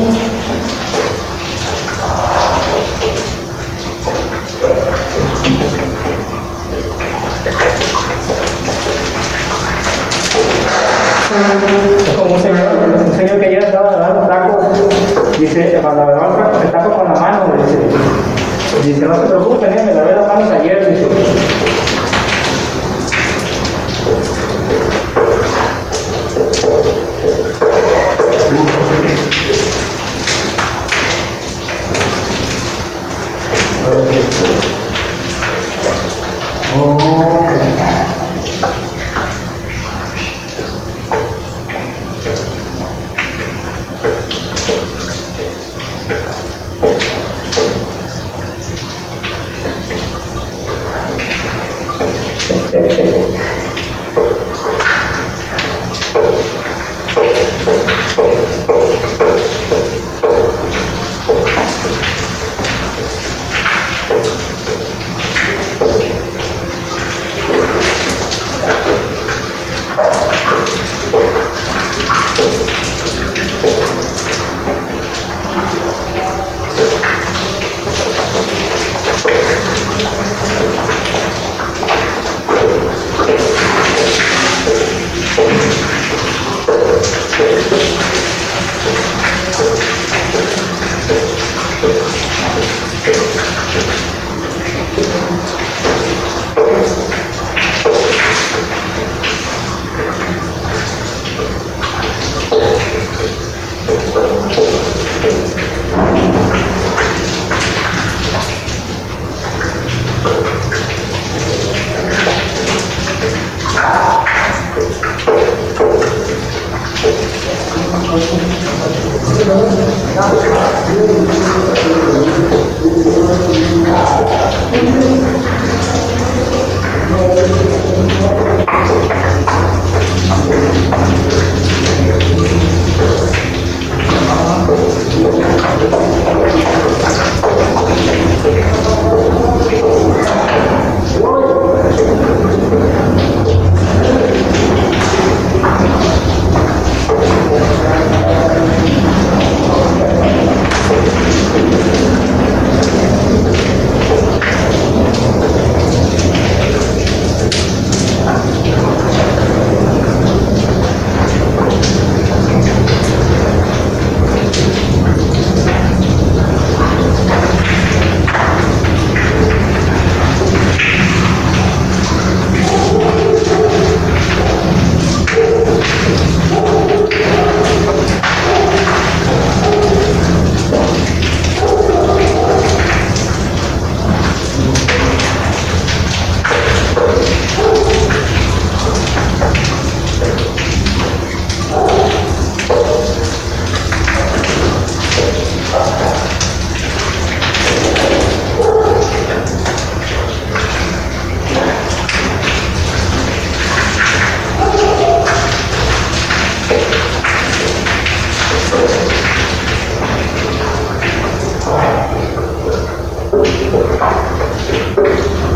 Es como un señor, un señor que ayer estaba lavando tacos, dice, cuando lavaba el taco con la mano, dice, dice, no se preocupen, eh, me lavé las manos ayer, dice.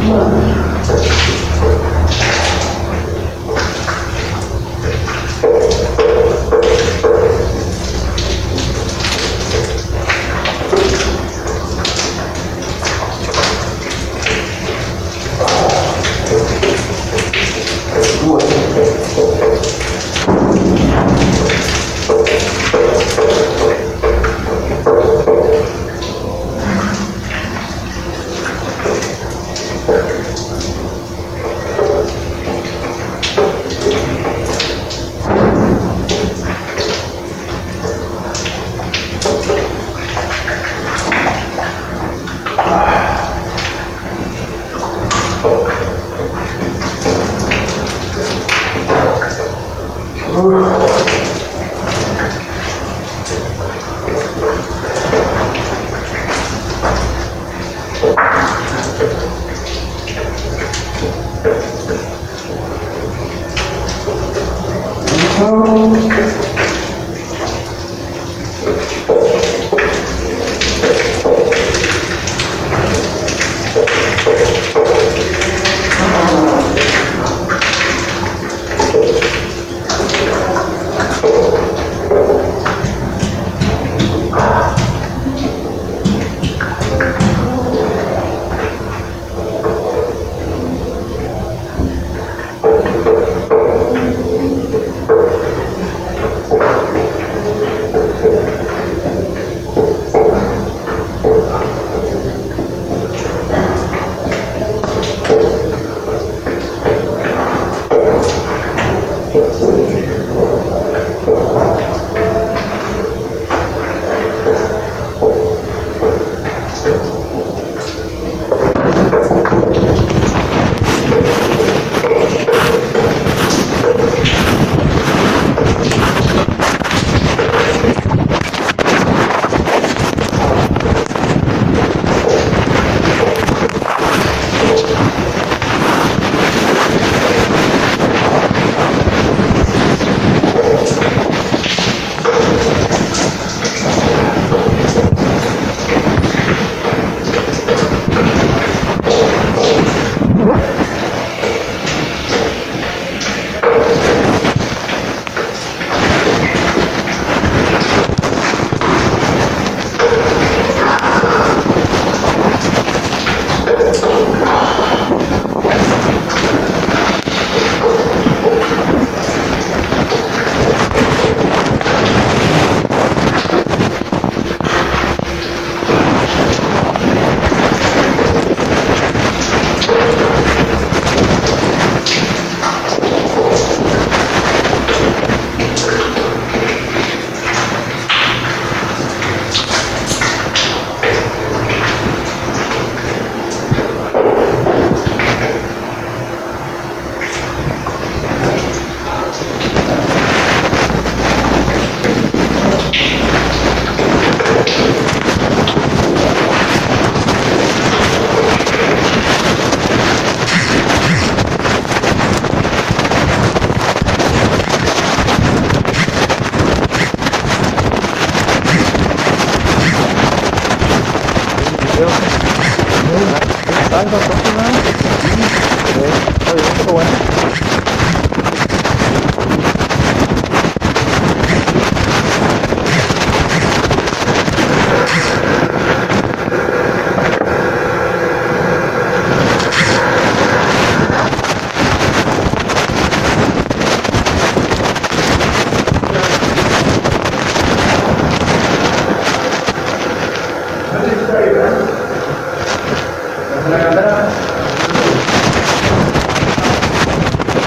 La cantera.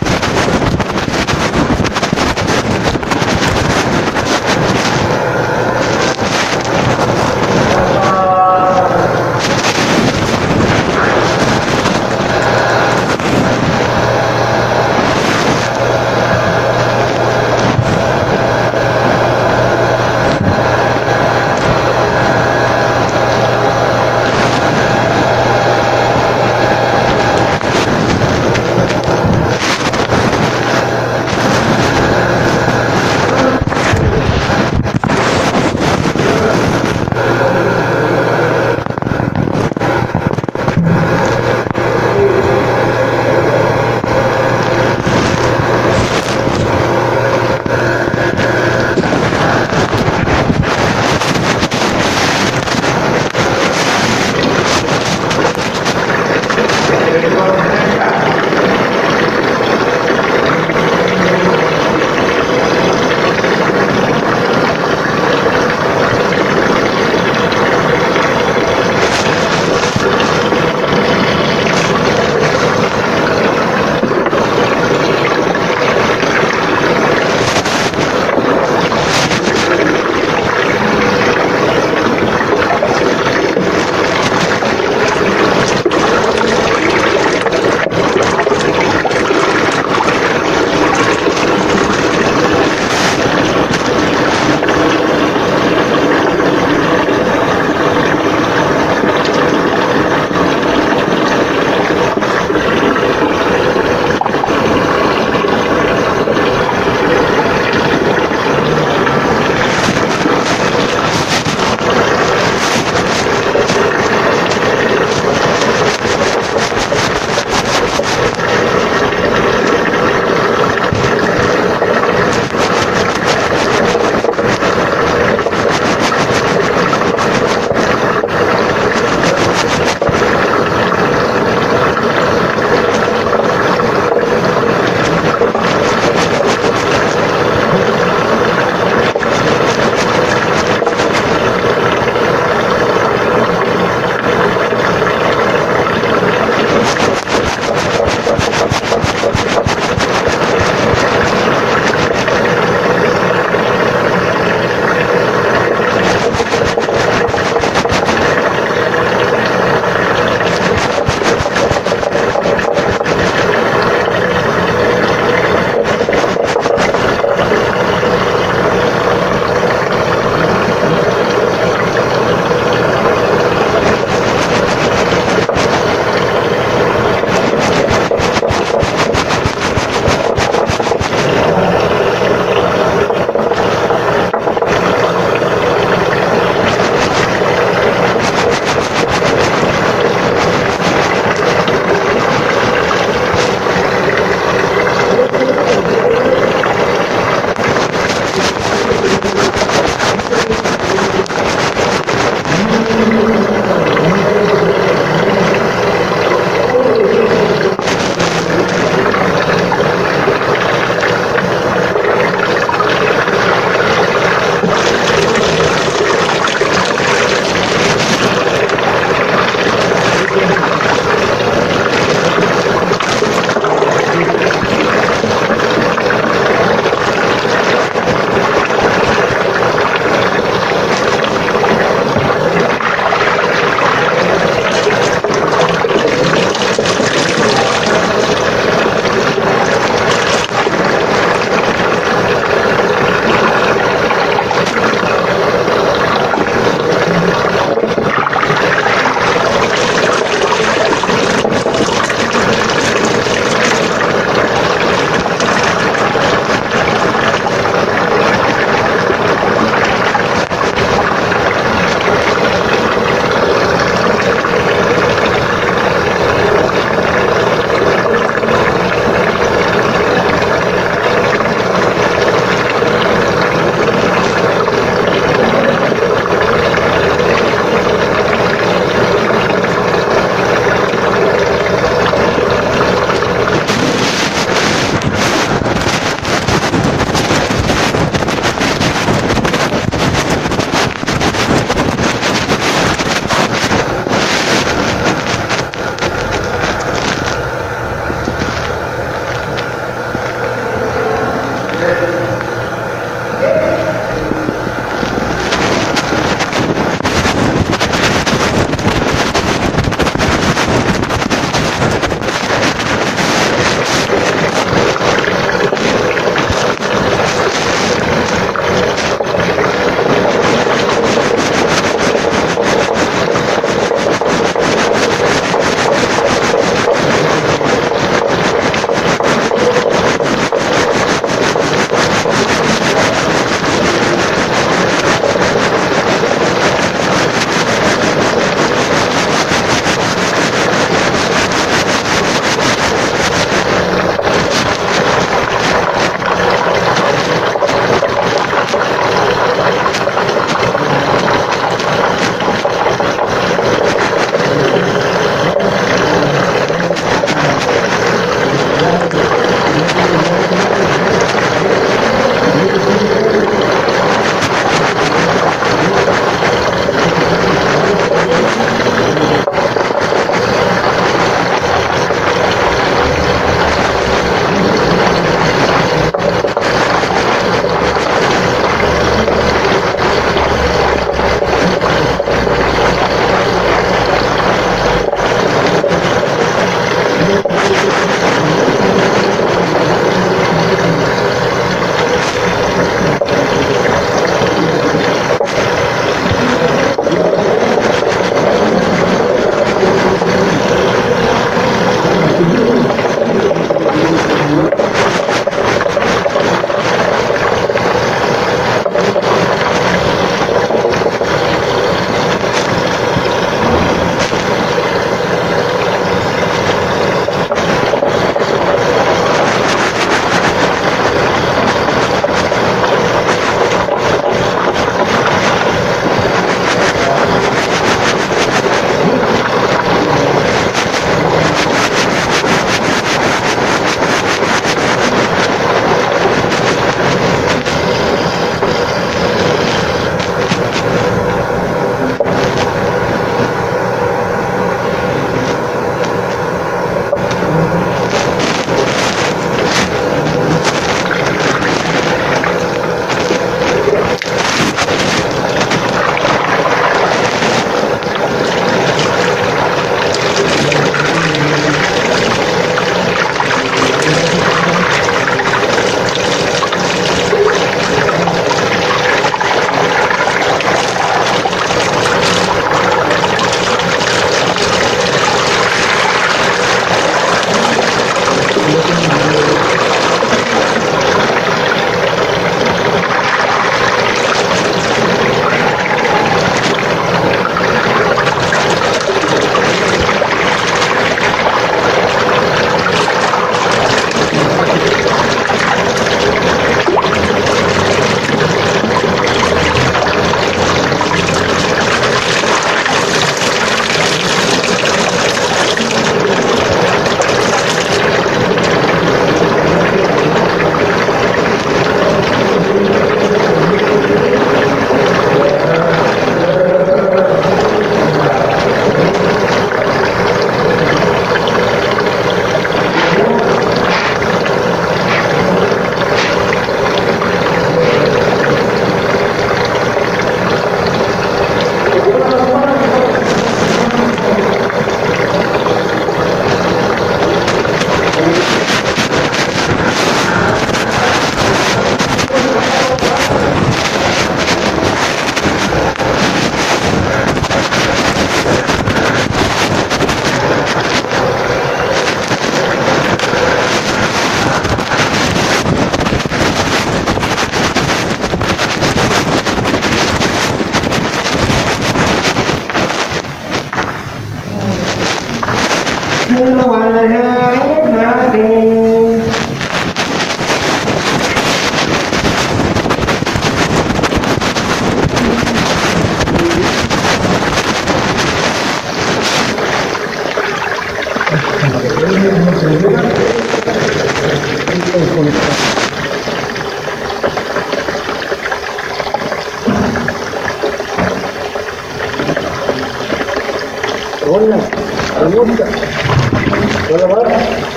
Hola, pregunta. ¿Puedo hablar?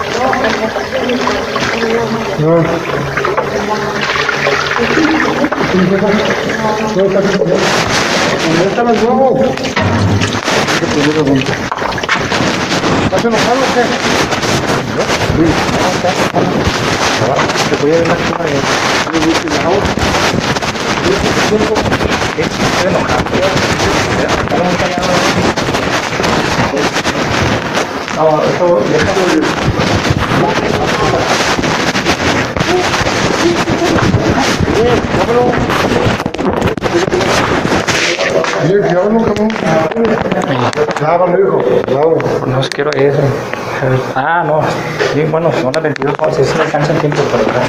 No. ¿Dónde están los huevos? ¿Qué pregunta? ¿Estás enojado o qué? ¿No? Sí. Te voy a ver la cima de... Estoy enojado. No, eso déjalo. Bien, diablo, cabrón. Lávalo, hijo, lávalo. No os quiero eso. Ah, no. Sí, bueno, son las veintidós once, si me alcanza el tiempo para atrás.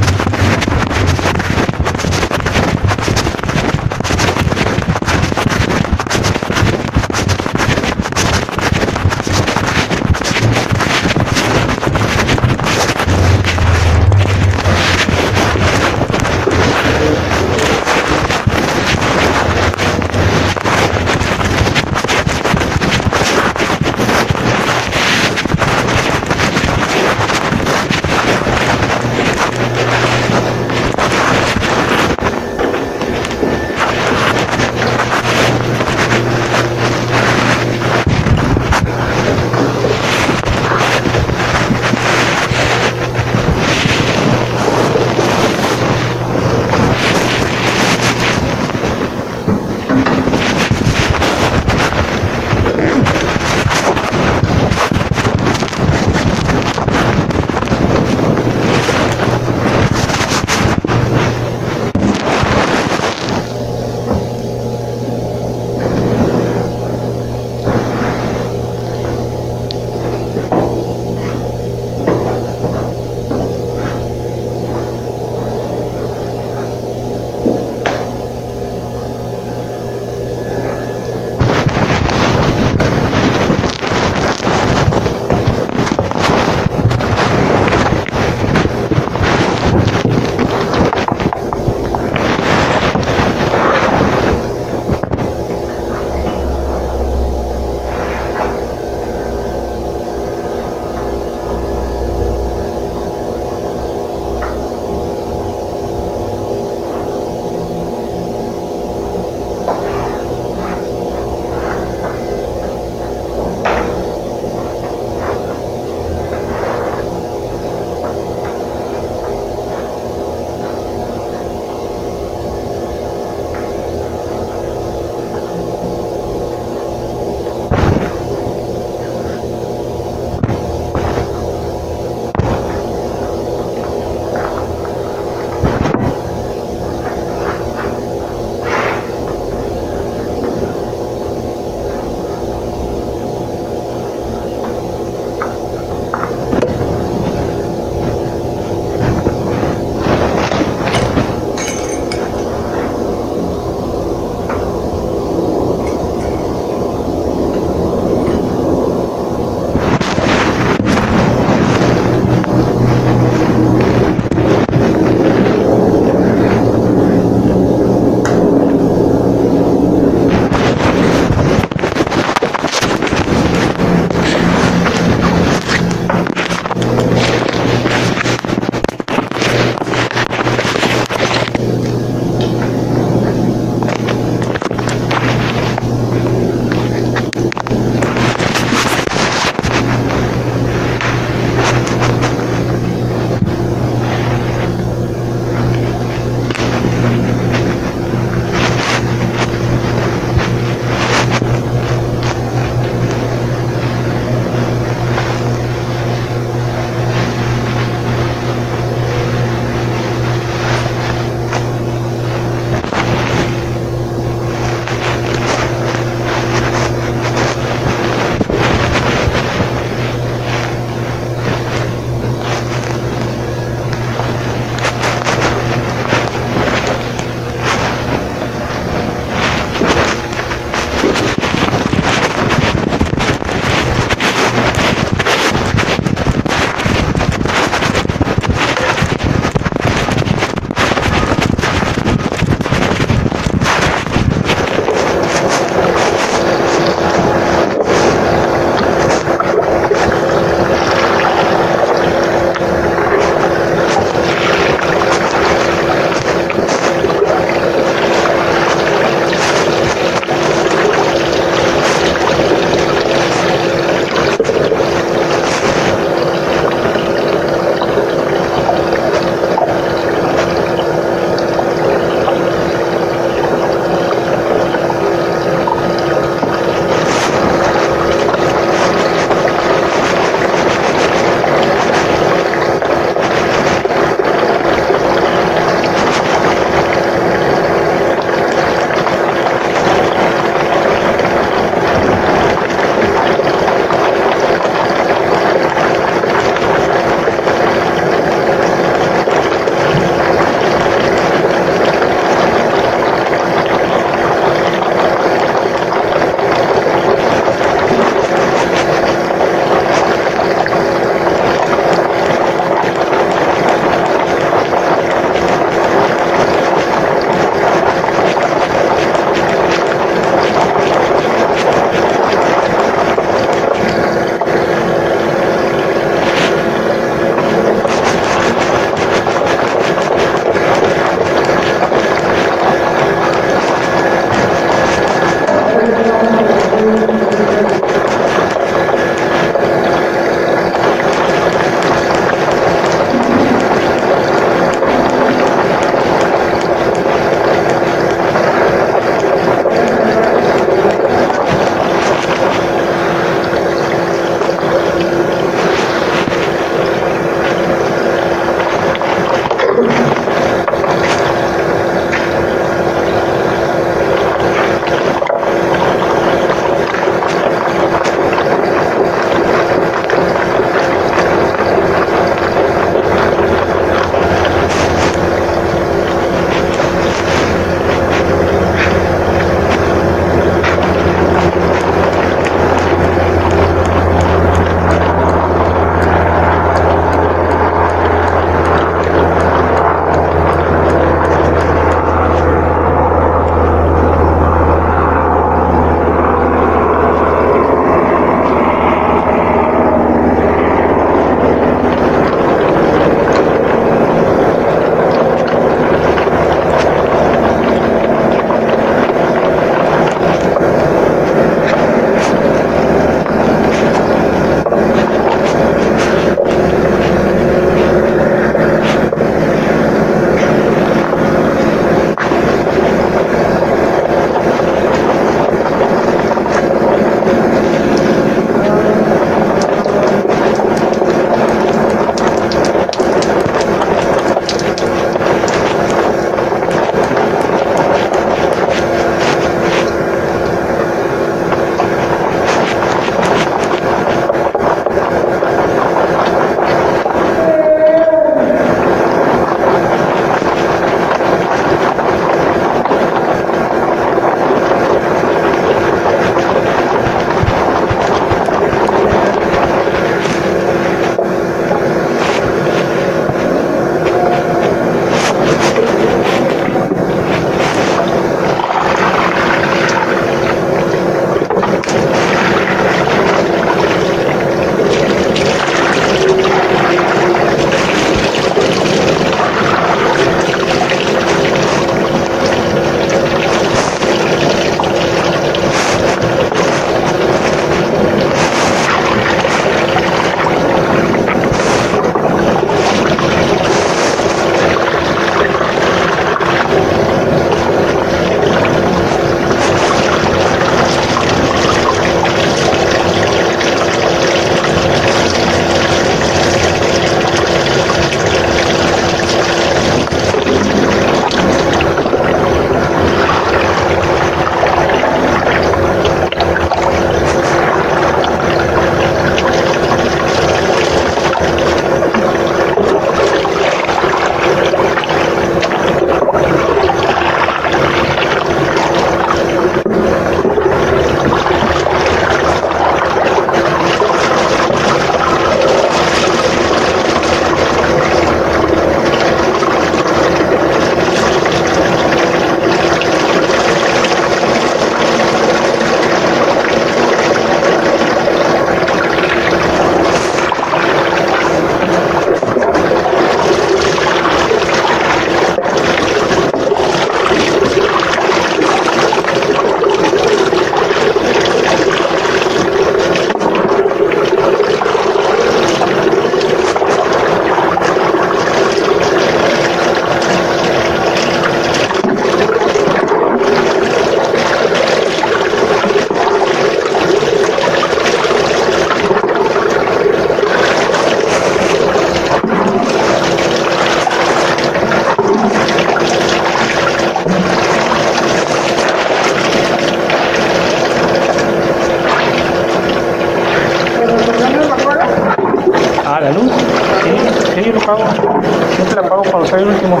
Sí, sí, yo lo pago. Siempre la pago cuando soy el último.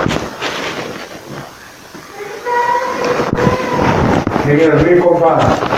Miguel, mi compa.